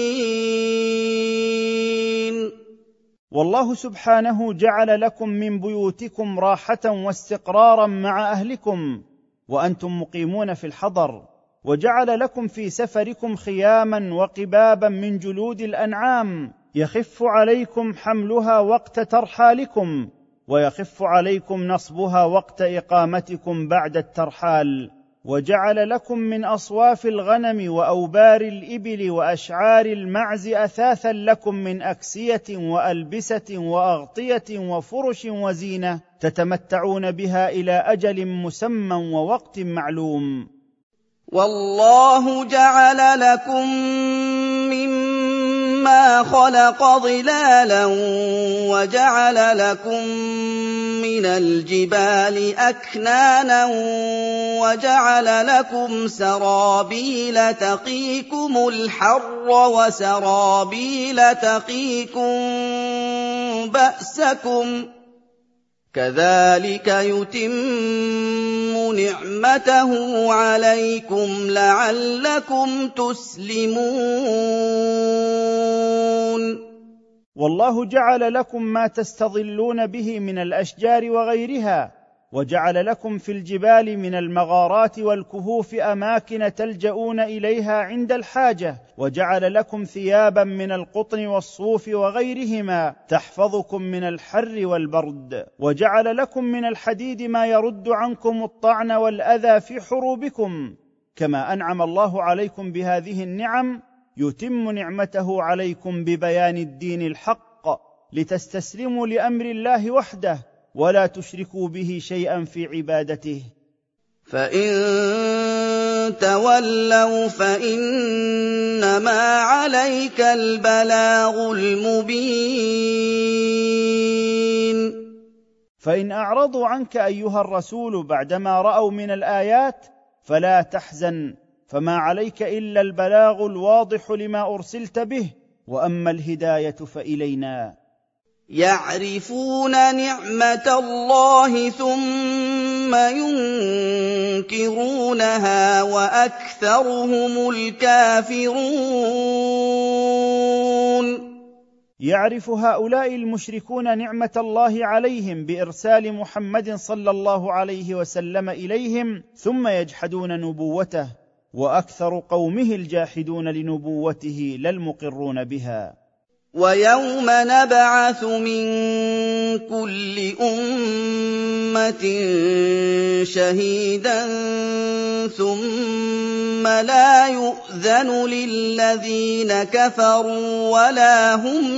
حِينٍ. والله سبحانه جعل لكم من بيوتكم راحة واستقرارا مع أهلكم وأنتم مقيمون في الحضر، وجعل لكم في سفركم خياما وقبابا من جلود الأنعام يخف عليكم حملها وقت ترحالكم، ويخف عليكم نصبها وقت إقامتكم بعد الترحال، وجعل لكم من أصواف الغنم وأوبار الإبل وأشعار المعز أثاثا لكم من أكسية وألبسة وأغطية وفرش وزينة تتمتعون بها إلى أجل مسمى ووقت معلوم. وَاللَّهُ جَعَلَ لَكُم مِّمَّا خَلَقَ ظِلَالًا وَجَعَلَ لَكُم مِّنَ الْجِبَالِ أَكْنَانًا وَجَعَلَ لَكُمْ سَرَابِيلَ تَقِيكُمُ الْحَرَّ وَسَرَابِيلَ تَقِيكُم بَأْسَكُمْ ۚ كَذَٰلِكَ يُتِمُّ نِعْمَتَهُ عَلَيْكُمْ لَعَلَّكُمْ تُسْلِمُونَ. والله جعل لكم ما تستظلون به من الأشجار وغيرها، وجعل لكم في الجبال من المغارات والكهوف أماكن تلجؤون إليها عند الحاجة، وجعل لكم ثيابا من القطن والصوف وغيرهما تحفظكم من الحر والبرد، وجعل لكم من الحديد ما يرد عنكم الطعن والأذى في حروبكم. كما أنعم الله عليكم بهذه النعم يتم نعمته عليكم ببيان الدين الحق لتستسلموا لأمر الله وحده ولا تشركوا به شيئا في عبادته. فَإِن تَوَلَّوْا فَإِنَّمَا عَلَيْكَ الْبَلَاغُ الْمُبِينُ. فإن أعرضوا عنك أيها الرسول بعدما رأوا من الآيات فلا تحزن، فما عليك إلا البلاغ الواضح لما أرسلت به، وأما الهداية فإلينا. يَعْرِفُونَ نِعْمَةَ اللَّهِ ثُمَّ يُنكِرُونَهَا وَأَكْثَرُهُمُ الْكَافِرُونَ. يعرف هؤلاء المشركون نعمة الله عليهم بإرسال محمد صلى الله عليه وسلم إليهم، ثم يجحدون نبوته، وأكثر قومه الجاحدون لنبوته لا المقرون بها. وَيَوْمَ نَبْعَثُ مِن كُلِّ أُمَّةٍ شَهِيدًا ثُمَّ لَا يُؤْذَنُ لِلَّذِينَ كَفَرُوا وَلَا هُمْ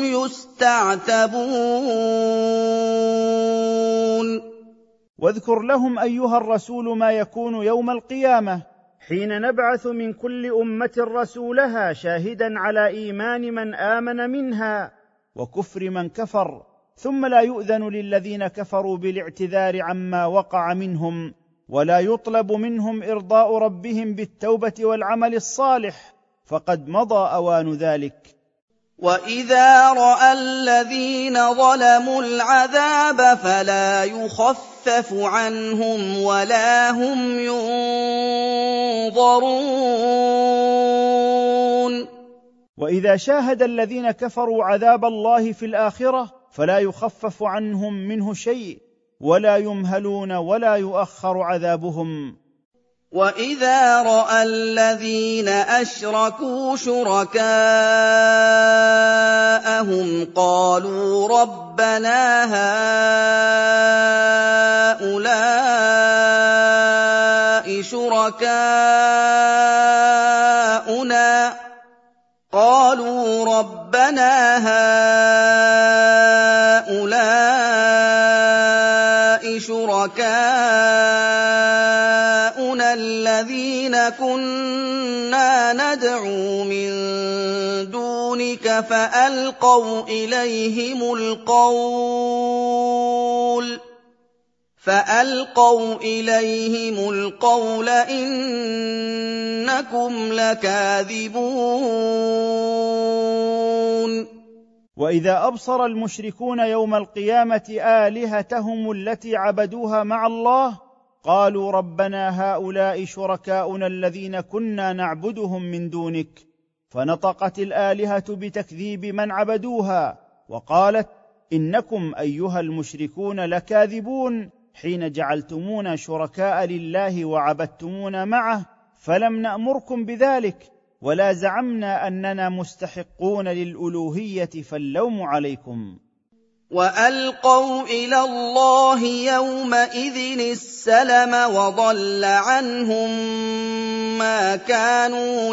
يُسْتَعْتَبُونَ. واذكر لهم أيها الرسول ما يكون يوم القيامة حين نبعث من كل أمة رسولها شاهدا على إيمان من آمن منها وكفر من كفر، ثم لا يؤذن للذين كفروا بالاعتذار عما وقع منهم، ولا يطلب منهم إرضاء ربهم بالتوبة والعمل الصالح، فقد مضى أوان ذلك. وَإِذَا رَأَى الَّذِينَ ظَلَمُوا الْعَذَابَ فَلَا يُخَفَّفُ عَنْهُمْ وَلَا هُمْ يُنظَرُونَ. وإذا شاهد الذين كفروا عذاب الله في الآخرة فلا يخفف عنهم منه شيء، ولا يمهلون ولا يؤخر عذابهم. وَإِذَا رَأَى الَّذِينَ أَشْرَكُوا شُرَكَاءَهُمْ قَالُوا رَبَّنَا هَٰؤُلَاءِ شُرَكَاؤُنَا الَّذِينَ كُنَّا نَدْعُو مِن دُونِكَ فَأَلْقَوْا إِلَيْهِمُ الْقَوْلَ إِنَّكُمْ لَكَاذِبُونَ. وإذا أبصر المشركون يوم القيامة آلهتهم التي عبدوها مع الله قالوا ربنا هؤلاء شركاؤنا الذين كنا نعبدهم من دونك، فنطقت الآلهة بتكذيب من عبدوها، وقالت إنكم أيها المشركون لكاذبون حين جعلتمونا شركاء لله وعبدتمونا معه، فلم نأمركم بذلك ولا زعمنا أننا مستحقون للألوهية، فاللوم عليكم. وَأَلْقَوْا إِلَى اللَّهِ يَوْمَئِذٍ السَّلَمَ وَضَلَّ عَنْهُم مَّا كَانُوا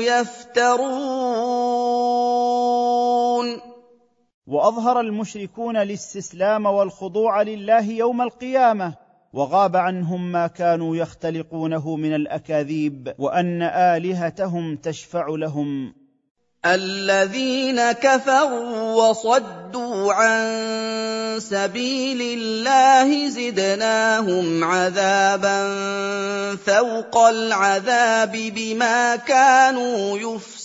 يَفْتَرُونَ. وأظهر المشركون الاستسلام والخضوع لله يوم القيامة، وغاب عنهم ما كانوا يختلقونه من الأكاذيب، وأن آلهتهم تشفع لهم. الَّذِينَ كَفَرُوا وَصَدُّوا عَن سَبِيلِ اللَّهِ زِدْنَاهُمْ عَذَابًا فَوْقَ الْعَذَابِ بِمَا كَانُوا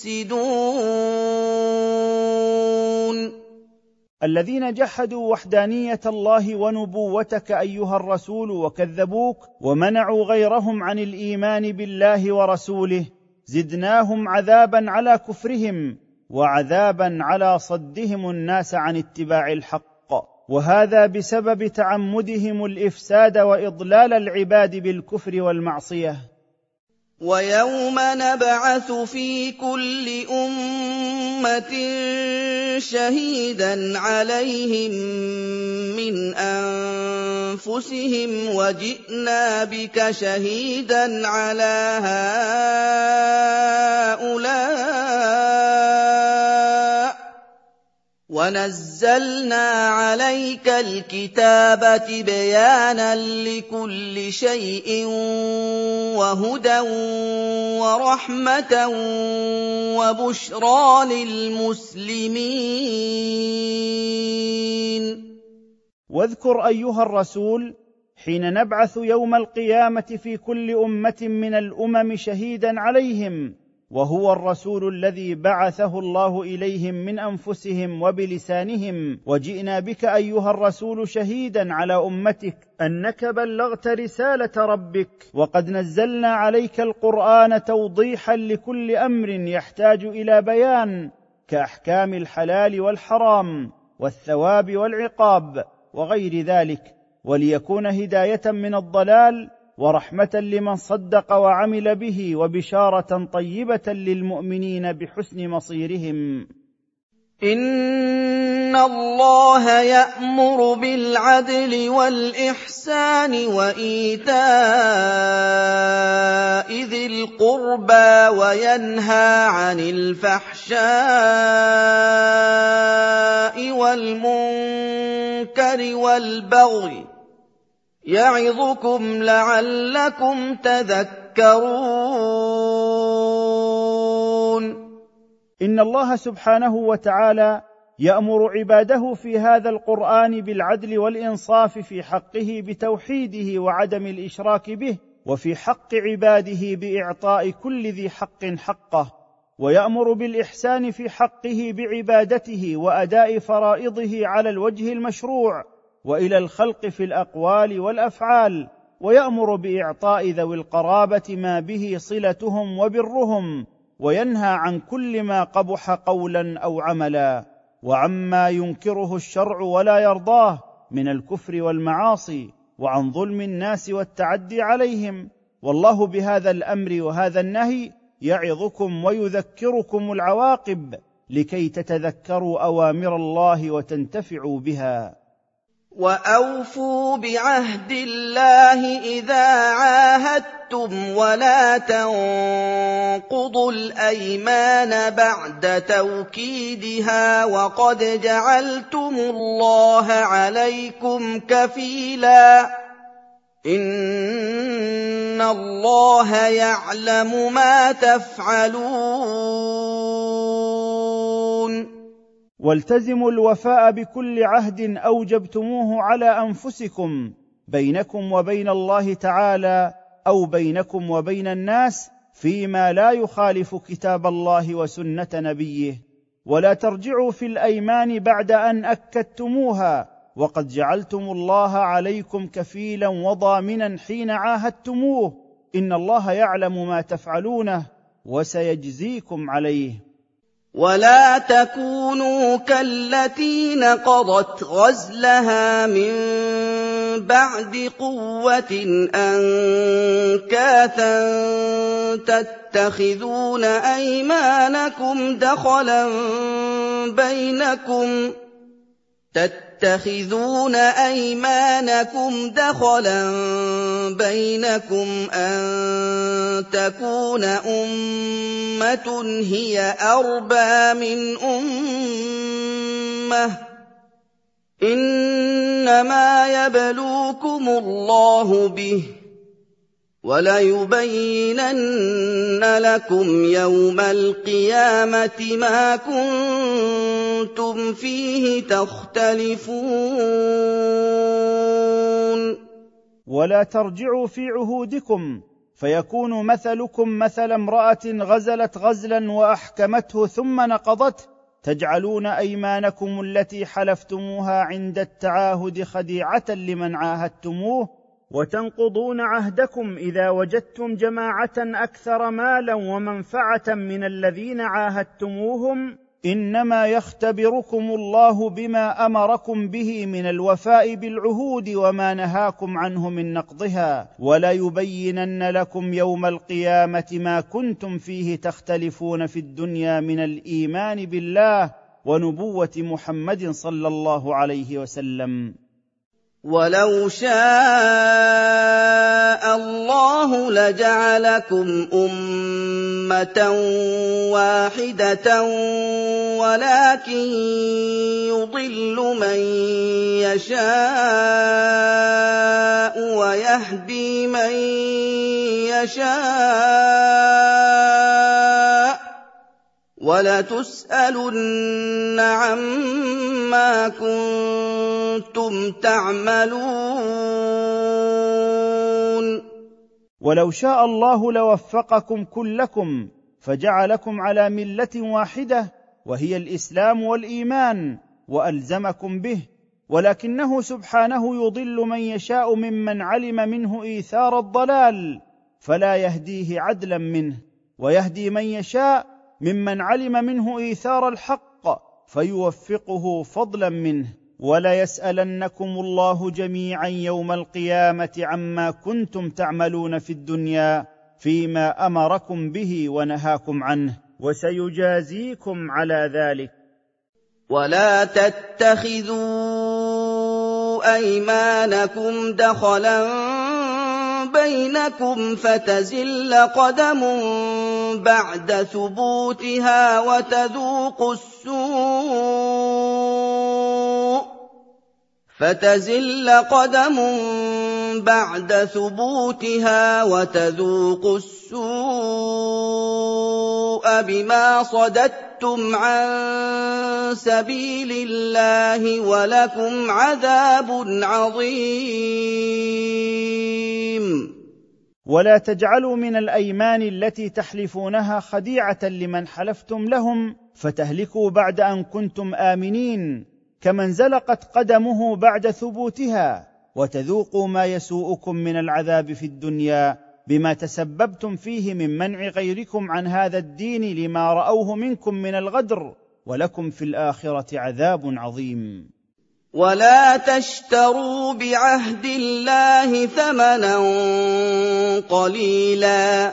يُفْسِدُونَ. الذين جحدوا وحدانية الله ونبوتك أيها الرسول وكذبوك ومنعوا غيرهم عن الإيمان بالله ورسوله، زدناهم عذابا على كفرهم وعذابا على صدهم الناس عن اتباع الحق، وهذا بسبب تعمدهم الإفساد وإضلال العباد بالكفر والمعصية. وَيَوْمَ نَبْعَثُ فِي كُلِّ أُمَّةٍ شَهِيدًا عَلَيْهِم مِّنْ أَنفُسِهِمْ وَجِئْنَا بِكَ شَهِيدًا عَلَىٰ هَٰؤُلَاءِ وَنَزَّلْنَا عَلَيْكَ الْكِتَابَ تِبْيَانًا لِّكُلِّ شَيْءٍ وَهُدًى وَرَحْمَةً وَبُشْرَىٰ لِلْمُسْلِمِينَ. واذكر أيها الرسول حين نبعث يوم القيامة في كل أمة من الأمم شهيدا عليهم، وهو الرسول الذي بعثه الله إليهم من أنفسهم وبلسانهم، وجئنا بك أيها الرسول شهيدا على أمتك أنك بلغت رسالة ربك، وقد نزلنا عليك القرآن توضيحا لكل أمر يحتاج إلى بيان كأحكام الحلال والحرام، والثواب والعقاب وغير ذلك، وليكون هداية من الضلال ورحمة لمن صدق وعمل به وبشارة طيبة للمؤمنين بحسن مصيرهم. إِنَّ اللَّهَ يَأْمُرُ بِالْعَدْلِ وَالْإِحْسَانِ وَإِيتَاءِ ذِي الْقُرْبَىٰ وَيَنْهَىٰ عَنِ الْفَحْشَاءِ وَالْمُنكَرِ وَالْبَغْيِ ۚ يَعِظُكُمْ لَعَلَّكُمْ تَذَكَّرُونَ. إن الله سبحانه وتعالى يأمر عباده في هذا القرآن بالعدل والإنصاف في حقه بتوحيده وعدم الإشراك به، وفي حق عباده بإعطاء كل ذي حق حقه، ويأمر بالإحسان في حقه بعبادته وأداء فرائضه على الوجه المشروع وإلى الخلق في الأقوال والأفعال، ويأمر بإعطاء ذوي القرابة ما به صلتهم وبرهم، وينهى عن كل ما قبح قولا أو عملا، وعما ينكره الشرع ولا يرضاه من الكفر والمعاصي، وعن ظلم الناس والتعدي عليهم. والله بهذا الأمر وهذا النهي يعظكم ويذكركم العواقب لكي تتذكروا أوامر الله وتنتفعوا بها. وَأَوْفُوا بِعَهْدِ اللَّهِ إِذَا عَاهَدتُّمْ وَلَا تَنقُضُوا الْأَيْمَانَ بَعْدَ تَوْكِيدِهَا وَقَدْ جَعَلْتُمُ اللَّهَ عَلَيْكُمْ كَفِيلًا ۚ إِنَّ اللَّهَ يَعْلَمُ مَا تَفْعَلُونَ. والتزموا الوفاء بكل عهد أوجبتموه على أنفسكم بينكم وبين الله تعالى أو بينكم وبين الناس فيما لا يخالف كتاب الله وسنة نبيه، ولا ترجعوا في الأيمان بعد أن أكدتموها، وقد جعلتم الله عليكم كفيلا وضامنا حين عاهدتموه، إن الله يعلم ما تفعلونه وسيجزيكم عليه. وَلَا تَكُونُوا كَالَّتِي نَقَضَتْ غَزْلَهَا مِن بَعْدِ قُوَّةٍ أَنكَاثًا تَتَّخِذُونَ أَيْمَانَكُمْ دَخَلًا بَيْنَكُمْ أَن تَكُونَ أُمَّةٌ هِيَ أَرْبَىٰ مِنْ أُمَّةٍ ۚ إِنَّمَا يَبْلُوكُمُ اللَّهُ بِهِ ۚ وَلَيُبَيِّنَنَّ لَكُمْ يَوْمَ الْقِيَامَةِ مَا كُنتُمْ فِيهِ تَخْتَلِفُونَ. ولا ترجعوا في عهودكم فيكون مثلكم مثل امرأة غزلت غزلا وأحكمته ثم نقضته، تجعلون أيمانكم التي حلفتموها عند التعاهد خديعة لمن عاهدتموه، وتنقضون عهدكم إذا وجدتم جماعة أكثر مالا ومنفعة من الذين عاهدتموهم. إنما يختبركم الله بما أمركم به من الوفاء بالعهود وما نهاكم عنه من نقضها، وليبينن لكم يوم القيامة ما كنتم فيه تختلفون في الدنيا من الإيمان بالله ونبوة محمد صلى الله عليه وسلم. وَلَوْ شَاءَ اللَّهُ لَجَعَلَكُمْ أُمَّةً وَاحِدَةً وَلَٰكِن يُضِلُّ مَن يَشَاءُ وَيَهْدِي مَن يَشَاءُ ۚ وَلَتُسْأَلُنَّ عَمَّا كُنتُمْ تَعْمَلُونَ. ولو شاء الله لوفقكم كلكم فجعلكم على ملة واحدة وهي الإسلام والإيمان وألزمكم به، ولكنه سبحانه يضل من يشاء ممن علم منه إيثار الضلال فلا يهديه عدلا منه، ويهدي من يشاء ممن علم منه إيثار الحق فيوفقه فضلا منه. وليسألنكم الله جميعا يوم القيامة عما كنتم تعملون في الدنيا فيما أمركم به ونهاكم عنه، وسيجازيكم على ذلك. ولا تتخذوا أيمانكم دخلا بينكم فتزل قدم بعد ثبوتها وتذوقوا السوء بما صددتم عن سبيل الله ولكم عذاب عظيم. ولا تجعلوا من الأيمان التي تحلفونها خديعة لمن حلفتم لهم فتهلكوا بعد أن كنتم آمنين، كمن زلقت قدمه بعد ثبوتها، وتذوقوا ما يسوءكم من العذاب في الدنيا بما تسببتم فيه من منع غيركم عن هذا الدين لما رأوه منكم من الغدر، ولكم في الآخرة عذاب عظيم. ولا تشتروا بعهد الله ثمنا قليلا،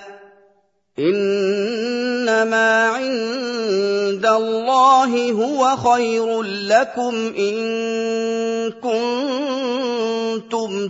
إنما عند الله هو خير لكم إن كنتم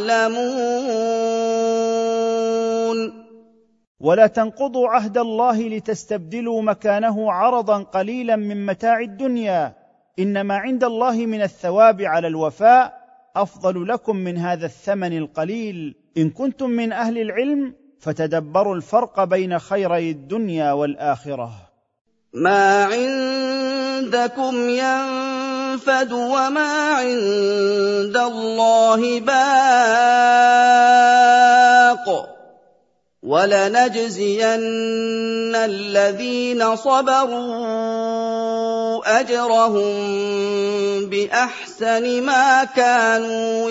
تعلمون. ولا تنقضوا عهد الله لتستبدلوا مكانه عرضا قليلا من متاع الدنيا، إنما عند الله من الثواب على الوفاء أفضل لكم من هذا الثمن القليل. إن كنتم من أهل العلم فتدبروا الفرق بين خيري الدنيا والآخرة. ما عندكم ينفد وما عند الله باق، ولنجزين الذين صبروا أجرهم بأحسن ما كانوا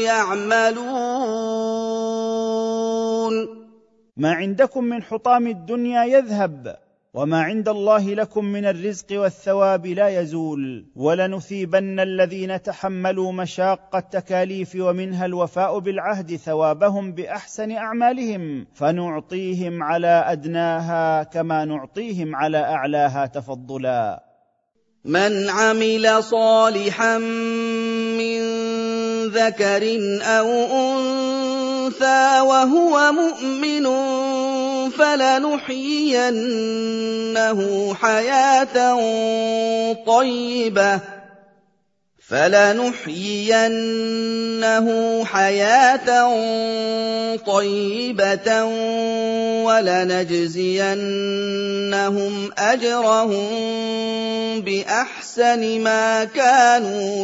يعملون. ما عندكم من حطام الدنيا يذهب، وما عند الله لكم من الرزق والثواب لا يزول. ولنثيبن الذين تحملوا مشاق التكاليف ومنها الوفاء بالعهد ثوابهم بأحسن أعمالهم، فنعطيهم على أدناها كما نعطيهم على أعلاها تفضلا. من عمل صالحا من ذكر أو أنثى وهو مؤمن فلنحيينه حياة طيبة ولنجزينهم أجرهم بأحسن ما كانوا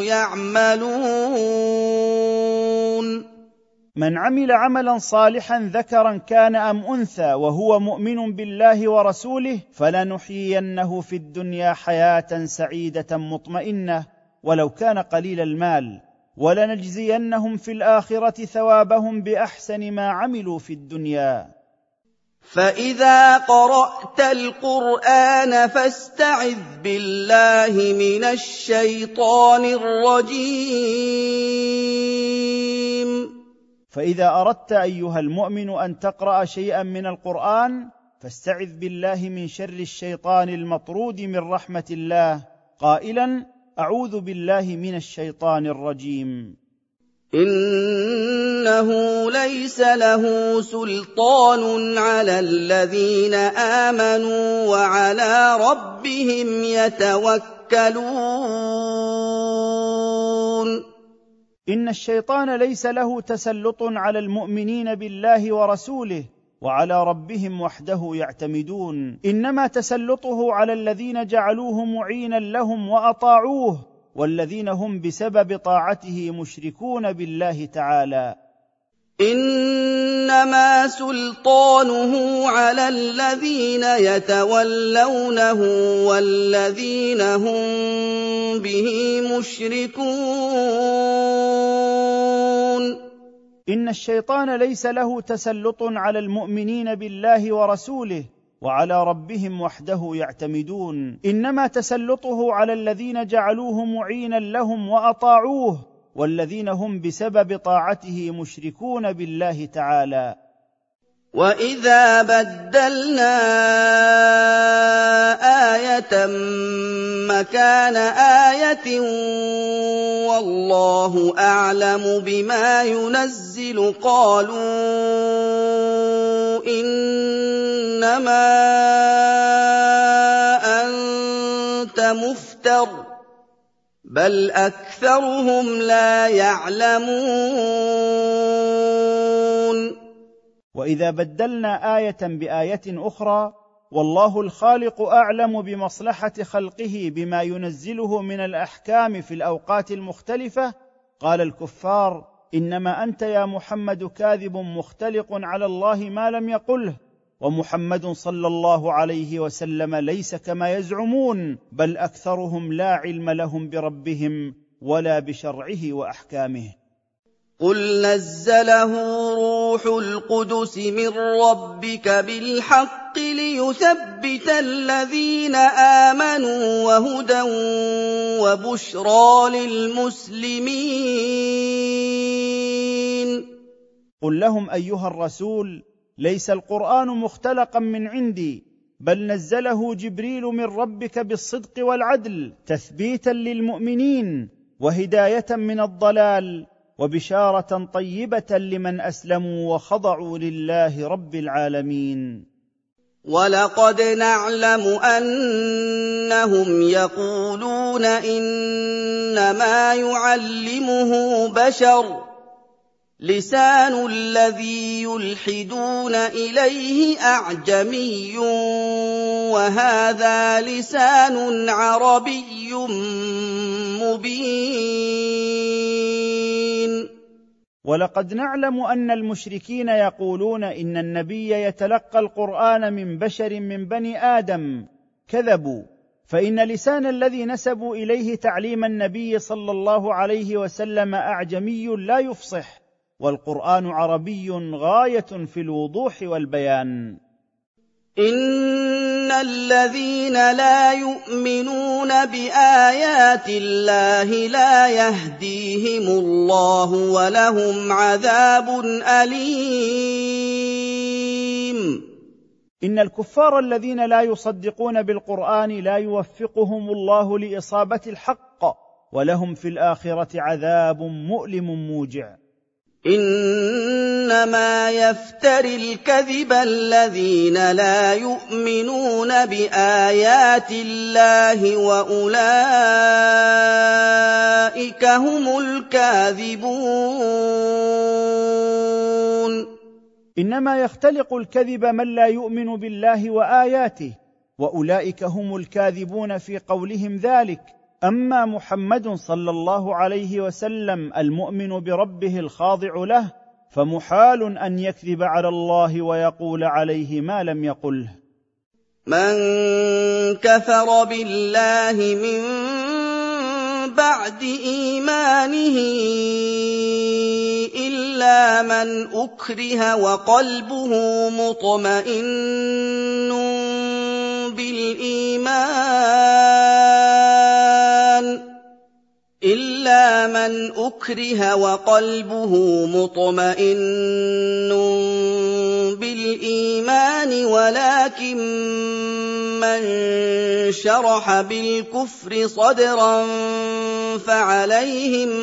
يعملون. من عمل عملا صالحا ذكرا كان أم أنثى وهو مؤمن بالله ورسوله فلنحيينه في الدنيا حياة سعيدة مطمئنة ولو كان قليل المال، ولنجزينهم في الآخرة ثوابهم بأحسن ما عملوا في الدنيا. فإذا قرأت القرآن فاستعذ بالله من الشيطان الرجيم. فإذا أردت أيها المؤمن أن تقرأ شيئا من القرآن فاستعذ بالله من شر الشيطان المطرود من رحمة الله قائلا: أعوذ بالله من الشيطان الرجيم. إنه ليس له سلطان على الذين آمنوا وعلى ربهم يتوكلون. إن الشيطان ليس له تسلط على المؤمنين بالله ورسوله وعلى ربهم وحده يعتمدون، إنما تسلطه على الذين جعلوه معينا لهم وأطاعوه، والذين هم بسبب طاعته مشركون بالله تعالى. إنما سلطانه على الذين يتولونه والذين هم به مشركون. إن الشيطان ليس له تسلط على المؤمنين بالله ورسوله وعلى ربهم وحده يعتمدون، انما تسلطه على الذين جعلوه معينا لهم واطاعوه، والذين هم بسبب طاعته مشركون بالله تعالى. وَإِذَا بَدَّلْنَا آيَةً مَّكَانَ آيَةٍ وَاللَّهُ أَعْلَمُ بِمَا يُنَزِّلُ قَالُوا إِنَّمَا أَنتَ مُفْتَرٍ بَلْ أَكْثَرُهُمْ لَا يَعْلَمُونَ. وإذا بدلنا آية بآية أخرى والله الخالق أعلم بمصلحة خلقه بما ينزله من الأحكام في الأوقات المختلفة، قال الكفار: إنما أنت يا محمد كاذب مختلق على الله ما لم يقله، ومحمد صلى الله عليه وسلم ليس كما يزعمون، بل أكثرهم لا علم لهم بربهم ولا بشرعه وأحكامه. قُلْ نَزَّلَهُ رُوحُ الْقُدُسِ مِن رَّبِّكَ بِالْحَقِّ لِيُثَبِّتَ الَّذِينَ آمَنُوا وَهُدًى وَبُشْرَىٰ لِلْمُسْلِمِينَ. قل لهم أيها الرسول: ليس القرآن مختلقا من عندي، بل نزله جبريل من ربك بالصدق والعدل تثبيتا للمؤمنين وهداية من الضلال وبشارة طيبة لمن أسلموا وخضعوا لله رب العالمين. وَلَقَدْ نَعْلَمُ أَنَّهُمْ يَقُولُونَ إِنَّمَا يُعَلِّمُهُ بَشَرٌ ۗ لِّسَانُ الَّذِي يُلْحِدُونَ إِلَيْهِ أَعْجَمِيٌّ وَهَٰذَا لِسَانٌ عَرَبِيٌّ مُّبِينٌ. ولقد نعلم أن المشركين يقولون إن النبي يتلقى القرآن من بشر من بني آدم، كذبوا، فإن لسان الذي نسبوا إليه تعليم النبي صلى الله عليه وسلم أعجمي لا يفصح، والقرآن عربي غاية في الوضوح والبيان. إِنَّ الَّذِينَ لَا يُؤْمِنُونَ بِآيَاتِ اللَّهِ لَا يَهْدِيهِمُ اللَّهُ وَلَهُمْ عَذَابٌ أَلِيمٌ. إن الكفار الذين لا يصدقون بالقرآن لا يوفقهم الله لإصابة الحق، ولهم في الآخرة عذاب مؤلم موجع. إِنَّمَا يَفْتَرِي الْكَذِبَ الَّذِينَ لَا يُؤْمِنُونَ بِآيَاتِ اللَّهِ وَأُولَٰئِكَ هُمُ الْكَاذِبُونَ. إنما يختلق الكذب من لا يؤمن بالله وآياته، وأولئك هم الكاذبون في قولهم ذلك. أما محمد صلى الله عليه وسلم المؤمن بربه الخاضع له، فمحال أن يكذب على الله ويقول عليه ما لم يقله. من كفر بالله من بعد إيمانه إلا من أكره وقلبه مطمئن بالإيمان ولكن من شرح بالكفر صدرا فعليهم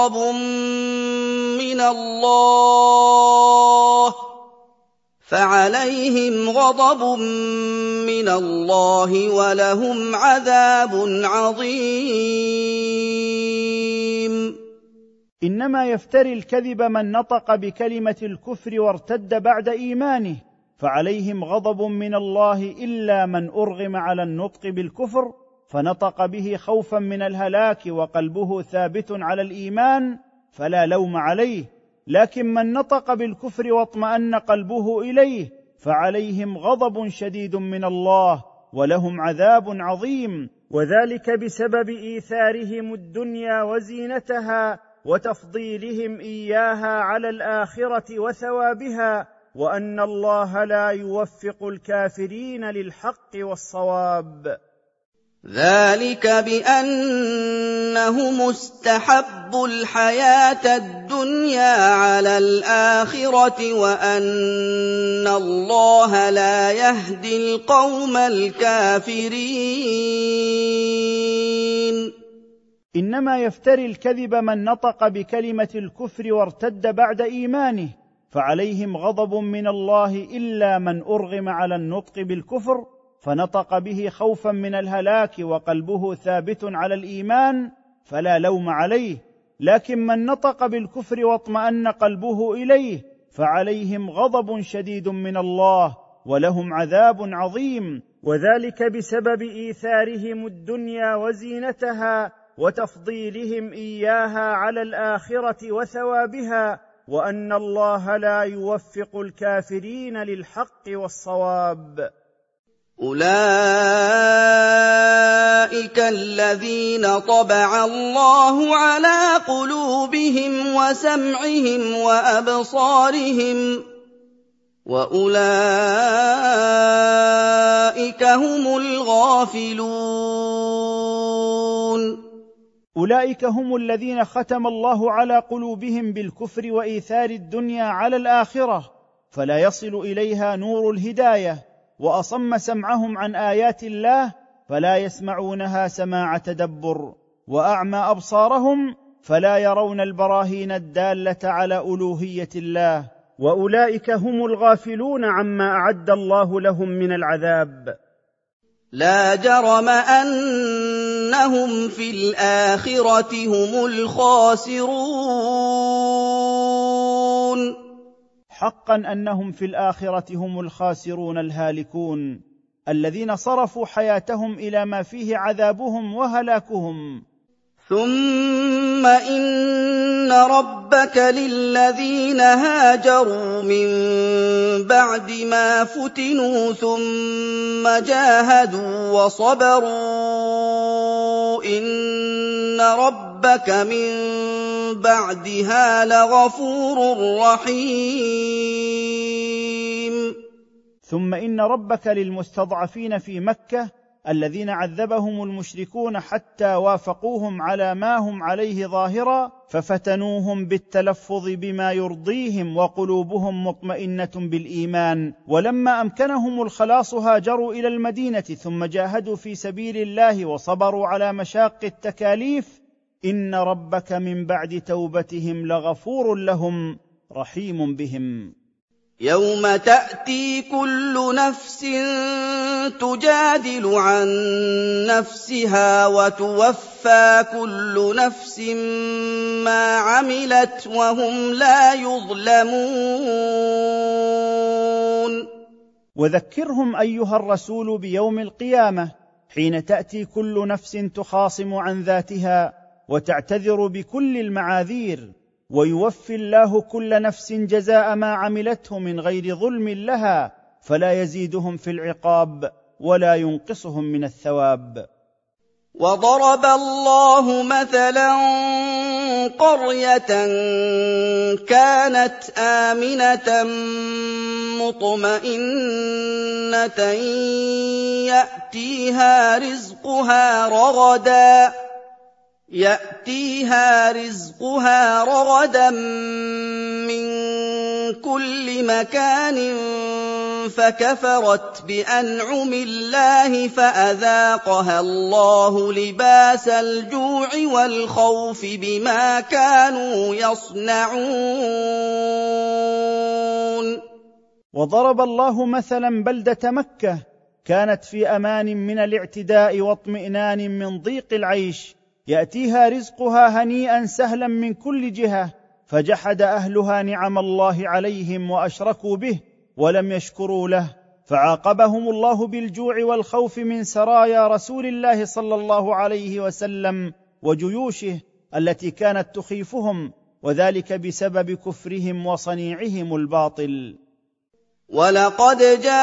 غضب من الله ولهم عذاب عظيم. إنما يفتري الكذب من نطق بكلمة الكفر وارتد بعد إيمانه، فعليهم غضب من الله إلا من أرغم على النطق بالكفر فنطق به خوفا من الهلاك وقلبه ثابت على الإيمان فلا لوم عليه، لكن من نطق بالكفر واطمأن قلبه إليه فعليهم غضب شديد من الله ولهم عذاب عظيم، وذلك بسبب إيثارهم الدنيا وزينتها وتفضيلهم إياها على الآخرة وثوابها، وان الله لا يوفق الكافرين للحق والصواب. ذلك بأنهم استحبوا الحياة الدنيا على الآخرة وأن الله لا يهدي القوم الكافرين. إنما يفتري الكذب من نطق بكلمة الكفر وارتد بعد إيمانه، فعليهم غضب من الله إلا من أرغم على النطق بالكفر فنطق به خوفا من الهلاك وقلبه ثابت على الإيمان فلا لوم عليه، لكن من نطق بالكفر واطمأن قلبه إليه فعليهم غضب شديد من الله ولهم عذاب عظيم، وذلك بسبب إيثارهم الدنيا وزينتها وتفضيلهم إياها على الآخرة وثوابها، وأن الله لا يوفق الكافرين للحق والصواب. أولئك الذين طبع الله على قلوبهم وسمعهم وأبصارهم وأولئك هم الغافلون. أولئك هم الذين ختم الله على قلوبهم بالكفر وإيثار الدنيا على الآخرة، فلا يصل إليها نور الهداية، وأصم سمعهم عن آيات الله فلا يسمعونها سماع تدبر، وأعمى أبصارهم فلا يرون البراهين الدالة على ألوهية الله، وأولئك هم الغافلون عما أعد الله لهم من العذاب. لا جرم أنهم في الآخرة هم الخاسرون. حقا أنهم في الآخرة هم الخاسرون الهالكون، الذين صرفوا حياتهم إلى ما فيه عذابهم وهلاكهم. ثم إن ربك للذين هاجروا من بعد ما فتنوا ثم جاهدوا وصبروا إن ربك من بعدها لغفور رحيم. ثم إن ربك للمستضعفين في مكة الذين عذبهم المشركون حتى وافقوهم على ما هم عليه ظاهرا، ففتنوهم بالتلفظ بما يرضيهم وقلوبهم مطمئنة بالإيمان، ولما أمكنهم الخلاص هاجروا إلى المدينة ثم جاهدوا في سبيل الله وصبروا على مشاق التكاليف. إن ربك من بعد توبتهم لغفور لهم رحيم بهم. يوم تأتي كل نفس تجادل عن نفسها وتوفى كل نفس ما عملت وهم لا يظلمون. وذكرهم أيها الرسول بيوم القيامة حين تأتي كل نفس تخاصم عن ذاتها وتعتذر بكل المعاذير، ويوفي الله كل نفس جزاء ما عملته من غير ظلم لها، فلا يزيدهم في العقاب ولا ينقصهم من الثواب. وضرب الله مثلا قرية كانت آمنة مطمئنة يأتيها رزقها رغدا من كل مكان فكفرت بأنعم الله فأذاقها الله لباس الجوع والخوف بما كانوا يصنعون. وضرب الله مثلا بلدة مكة كانت في أمان من الاعتداء واطمئنان من ضيق العيش، يأتيها رزقها هنيئا سهلا من كل جهة، فجحد أهلها نعم الله عليهم وأشركوا به ولم يشكروا له، فعاقبهم الله بالجوع والخوف من سرايا رسول الله صلى الله عليه وسلم وجيوشه التي كانت تخيفهم، وذلك بسبب كفرهم وصنيعهم الباطل. ولقد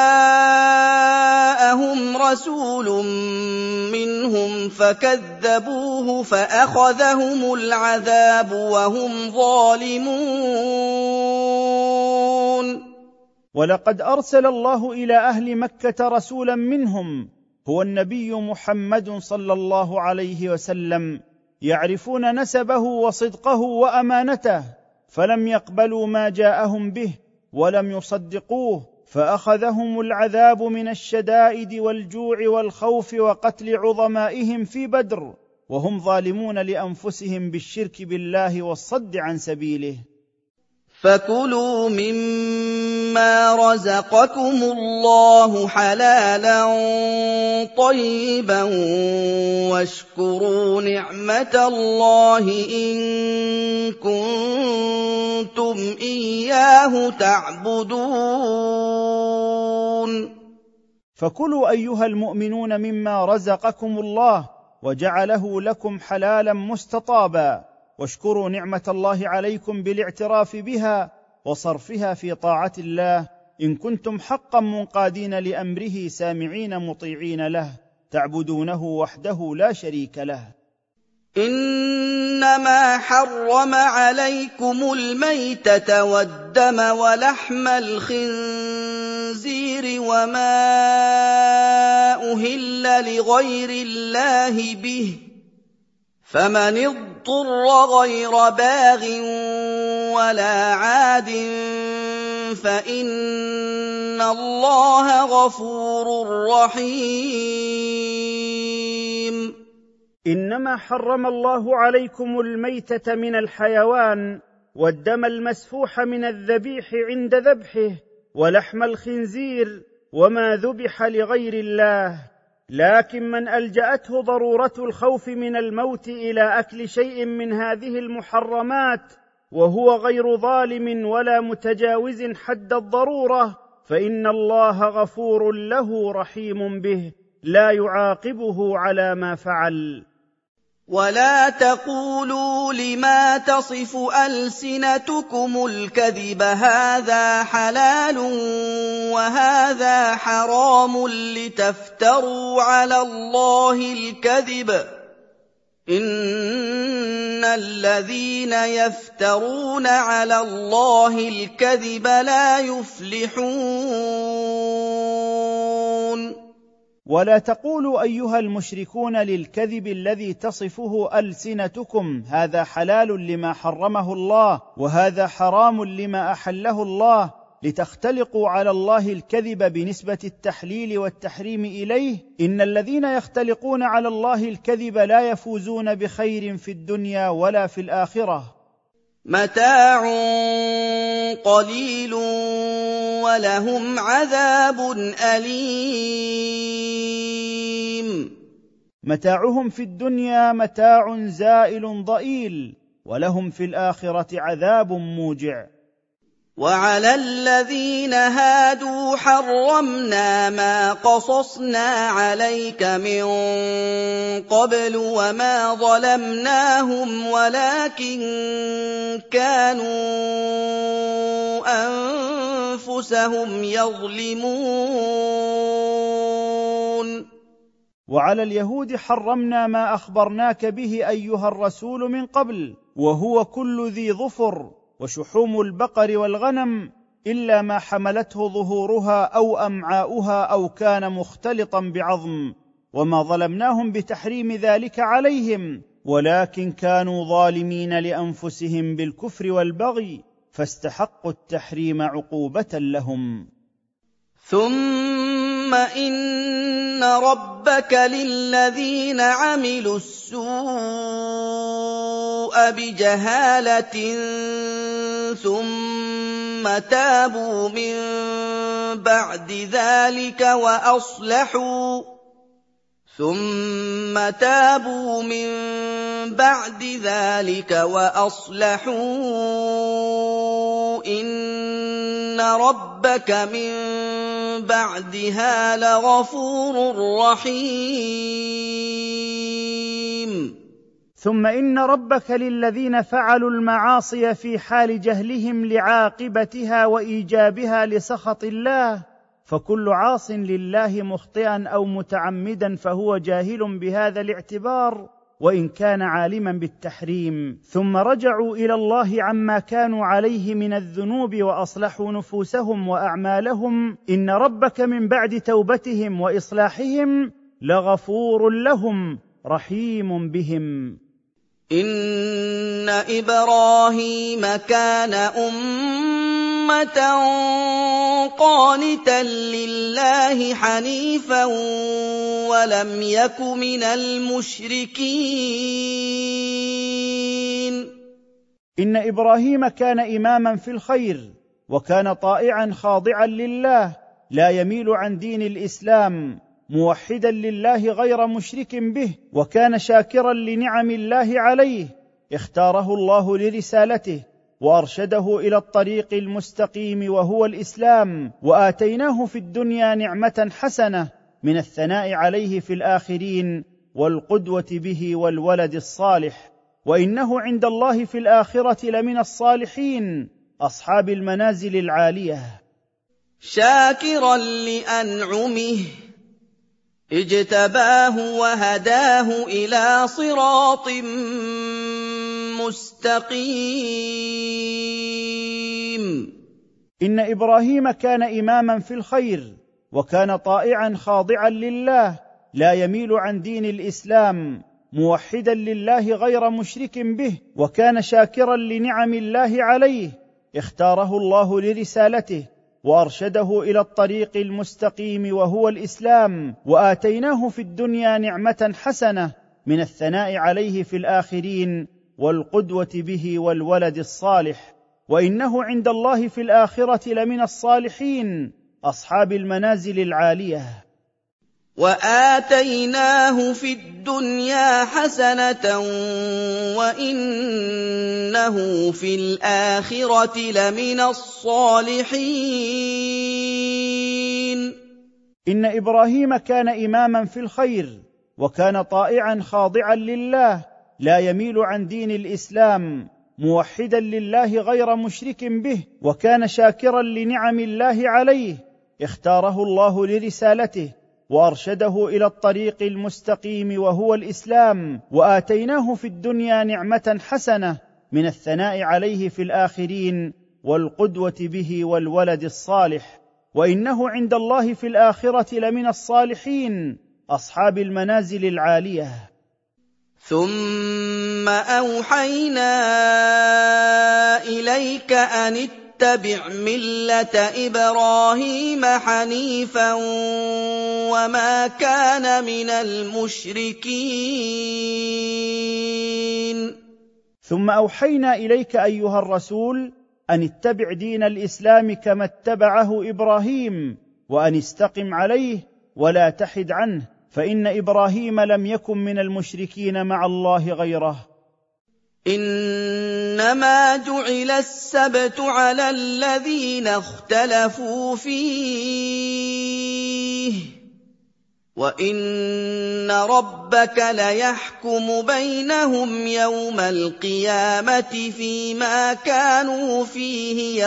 جاءهم رسول منهم فكذبوه فأخذهم العذاب وهم ظالمون. ولقد ارسل الله الى اهل مكه رسولا منهم هو النبي محمد صلى الله عليه وسلم، يعرفون نسبه وصدقه وامانته، فلم يقبلوا ما جاءهم به ولم يصدقوه، فاخذهم العذاب من الشدائد والجوع والخوف وقتل عظمائهم في بدر، وهم ظالمون لانفسهم بالشرك بالله والصد عن سبيله. فكلوا مما رزقكم الله حلالا طيبا واشكروا نعمة الله إن كنتم إياه تعبدون. فكلوا أيها المؤمنون مما رزقكم الله وجعله لكم حلالا مستطابا، واشكروا نعمة الله عليكم بالاعتراف بها وصرفها في طاعة الله، إن كنتم حقا منقادين لأمره سامعين مطيعين له، تعبدونه وحده لا شريك له. إنما حرم عليكم الميتة والدم ولحم الخنزير وما أهل لغير الله به، فمن اضطر غير باغ ولا عاد فإن الله غفور رحيم. إنما حرم الله عليكم الميتة من الحيوان، والدم المسفوح من الذبيح عند ذبحه، ولحم الخنزير وما ذبح لغير الله، لكن من ألجأته ضرورة الخوف من الموت إلى أكل شيء من هذه المحرمات وهو غير ظالم ولا متجاوز حد الضرورة، فإن الله غفور له رحيم به، لا يعاقبه على ما فعل. ولا تقولوا لما تصف ألسنتكم الكذب هذا حلال وهذا حرام لتفتروا على الله الكذب، إن الذين يفترون على الله الكذب لا يفلحون. ولا تقولوا أيها المشركون للكذب الذي تصفه ألسنتكم هذا حلال لما حرمه الله وهذا حرام لما أحله الله، لتختلقوا على الله الكذب بنسبة التحليل والتحريم إليه، إن الذين يختلقون على الله الكذب لا يفوزون بخير في الدنيا ولا في الآخرة. متاع قليل ولهم عذاب أليم. متاعهم في الدنيا متاع زائل ضئيل، ولهم في الآخرة عذاب موجع. وعلى الذين هادوا حرمنا ما قصصنا عليك من قبل وما ظلمناهم ولكن كانوا أنفسهم يظلمون. وعلى اليهود حرمنا ما أخبرناك به أيها الرسول من قبل، وهو كل ذي ظفر وشحوم البقر والغنم، إلا ما حملته ظهورها أو أمعاؤها أو كان مختلطا بعظم، وما ظلمناهم بتحريم ذلك عليهم، ولكن كانوا ظالمين لأنفسهم بالكفر والبغي، فاستحقوا التحريم عقوبة لهم. ثم إن ربك للذين عملوا السوء بجهالة ثم تابوا من بعد ذلك وأصلحوا إن ربك من بعدها لغفور رحيم. ثم إن ربك للذين فعلوا المعاصي في حال جهلهم لعاقبتها وإيجابها لسخط الله، فكل عاص لله مخطئا أو متعمدا فهو جاهل بهذا الاعتبار، وان كان عالما بالتحريم، ثم رجعوا الى الله عما كانوا عليه من الذنوب واصلحوا نفوسهم واعمالهم، ان ربك من بعد توبتهم واصلاحهم لغفور لهم رحيم بهم. إن إبراهيم كان أمة قانتا لله حنيفا ولم يك من المشركين. إن إبراهيم كان إماما في الخير، وكان طائعا خاضعا لله، لا يميل عن دين الإسلام، موحدا لله غير مشرك به، وكان شاكرا لنعم الله عليه، اختاره الله لرسالته وارشده الى الطريق المستقيم وهو الاسلام، واتيناه في الدنيا نعمه حسنه من الثناء عليه في الاخرين والقدوه به والولد الصالح، وانه عند الله في الاخره لمن الصالحين اصحاب المنازل العاليه. شاكرا لانعمه اجتباه وهداه إلى صراط مستقيم. إن إبراهيم كان إماما في الخير، وكان طائعا خاضعا لله، لا يميل عن دين الإسلام، موحدا لله غير مشرك به، وكان شاكرا لنعم الله عليه، اختاره الله لرسالته وارشده الى الطريق المستقيم وهو الاسلام، واتيناه في الدنيا نعمه حسنه من الثناء عليه في الاخرين والقدوه به والولد الصالح، وانه عند الله في الاخره لمن الصالحين اصحاب المنازل العاليه. وآتيناه في الدنيا حسنة وإنه في الآخرة لمن الصالحين. إن إبراهيم كان إماما في الخير، وكان طائعا خاضعا لله، لا يميل عن دين الإسلام، موحدا لله غير مشرك به، وكان شاكرا لنعم الله عليه، اختاره الله لرسالته وارشده الى الطريق المستقيم وهو الاسلام، واتيناه في الدنيا نعمه حسنه من الثناء عليه في الاخرين والقدوه به والولد الصالح، وانه عند الله في الاخره لمن الصالحين اصحاب المنازل العاليه. ثم اوحينا اليك ان اتبع ملة إبراهيم حنيفا وما كان من المشركين. ثم أوحينا إليك أيها الرسول أن اتبع دين الإسلام كما اتبعه إبراهيم، وأن استقم عليه ولا تحد عنه، فإن إبراهيم لم يكن من المشركين مع الله غيره. إنما جعل السبت على الذين اختلفوا فيه وإن ربك ليحكم بينهم يوم القيامة فيما كانوا فيه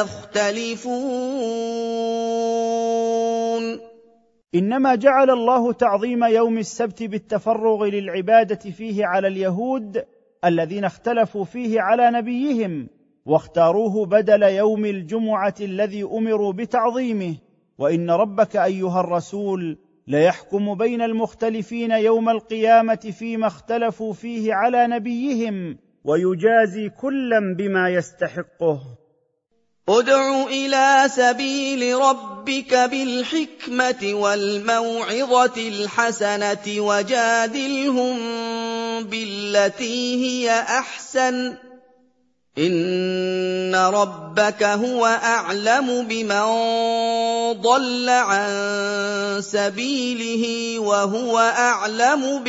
يختلفون. إنما جعل الله تعظيم يوم السبت بالتفرغ للعبادة فيه على اليهود الذين اختلفوا فيه على نبيهم، واختاروه بدل يوم الجمعة الذي أمروا بتعظيمه. وإن ربك أيها الرسول ليحكم بين المختلفين يوم القيامة فيما اختلفوا فيه على نبيهم، ويجازي كلا بما يستحقه. ادع إلى سبيل ربك بالحكمة والموعظة الحسنة وجادلهم بالتي هي أحسن إن ربك هو أعلم بمن ضل عن سبيله وهو أعلم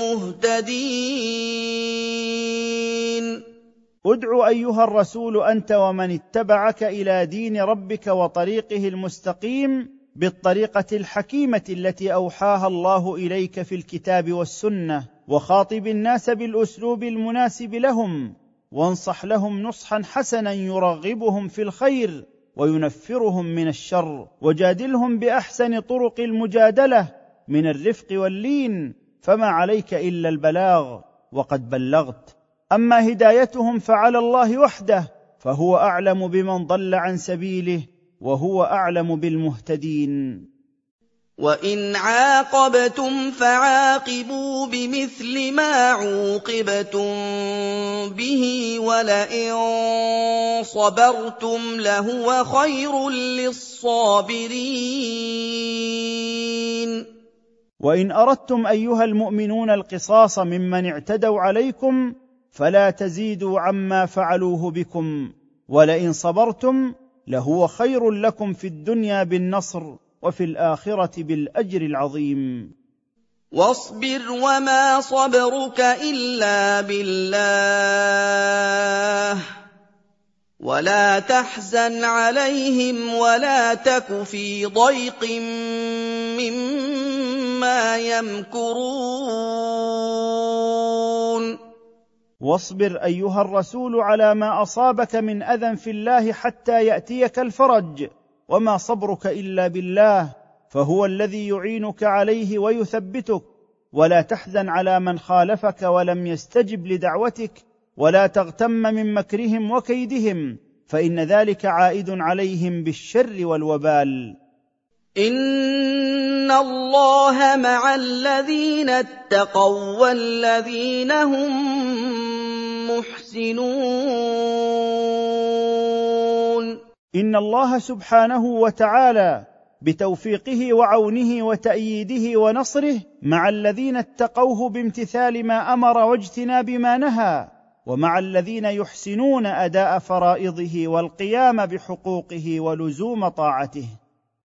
بالمهتدين. ادع أيها الرسول أنت ومن اتبعك إلى دين ربك وطريقه المستقيم بالطريقة الحكيمة التي أوحاها الله إليك في الكتاب والسنة، وخاطب الناس بالأسلوب المناسب لهم، وانصح لهم نصحا حسنا يرغبهم في الخير وينفرهم من الشر، وجادلهم بأحسن طرق المجادلة من الرفق واللين، فما عليك إلا البلاغ، وقد بلغت. اما هدايتهم فعلى الله وحده، فهو اعلم بمن ضل عن سبيله وهو اعلم بالمهتدين. وَإِنْ عَاقَبْتُمْ فَعَاقِبُوا بِمِثْلِ مَا عُوقِبْتُم بِهِ وَلَئِن صَبَرْتُمْ لَهُوَ خَيْرٌ لِّلصَّابِرِينَ. وإن أردتم أيها المؤمنون القصاص ممن اعتدوا عليكم فلا تزيدوا عما فعلوه بكم، ولئن صبرتم لهو خير لكم في الدنيا بالنصر وفي الآخرة بالأجر العظيم. وَاصْبِرْ وَمَا صَبْرُكَ إِلَّا بِاللَّهِ وَلَا تَحْزَنْ عَلَيْهِمْ وَلَا تَكُ فِي ضَيْقٍ مِّمَّا يَمْكُرُونَ. واصبر أيها الرسول على ما أصابك من أذى في الله حتى يأتيك الفرج، وما صبرك إلا بالله، فهو الذي يعينك عليه ويثبتك. ولا تحزن على من خالفك ولم يستجب لدعوتك، ولا تغتم من مكرهم وكيدهم، فإن ذلك عائد عليهم بالشر والوبال. إِنَّ اللَّهَ مَعَ الَّذِينَ اتَّقَوا وَّالَّذِينَ هُم مُّحْسِنُونَ. إن الله سبحانه وتعالى بتوفيقه وعونه وتأييده ونصره مع الذين اتقوه بامتثال ما أمر واجتناب ما نهى، ومع الذين يحسنون أداء فرائضه والقيام بحقوقه ولزوم طاعته.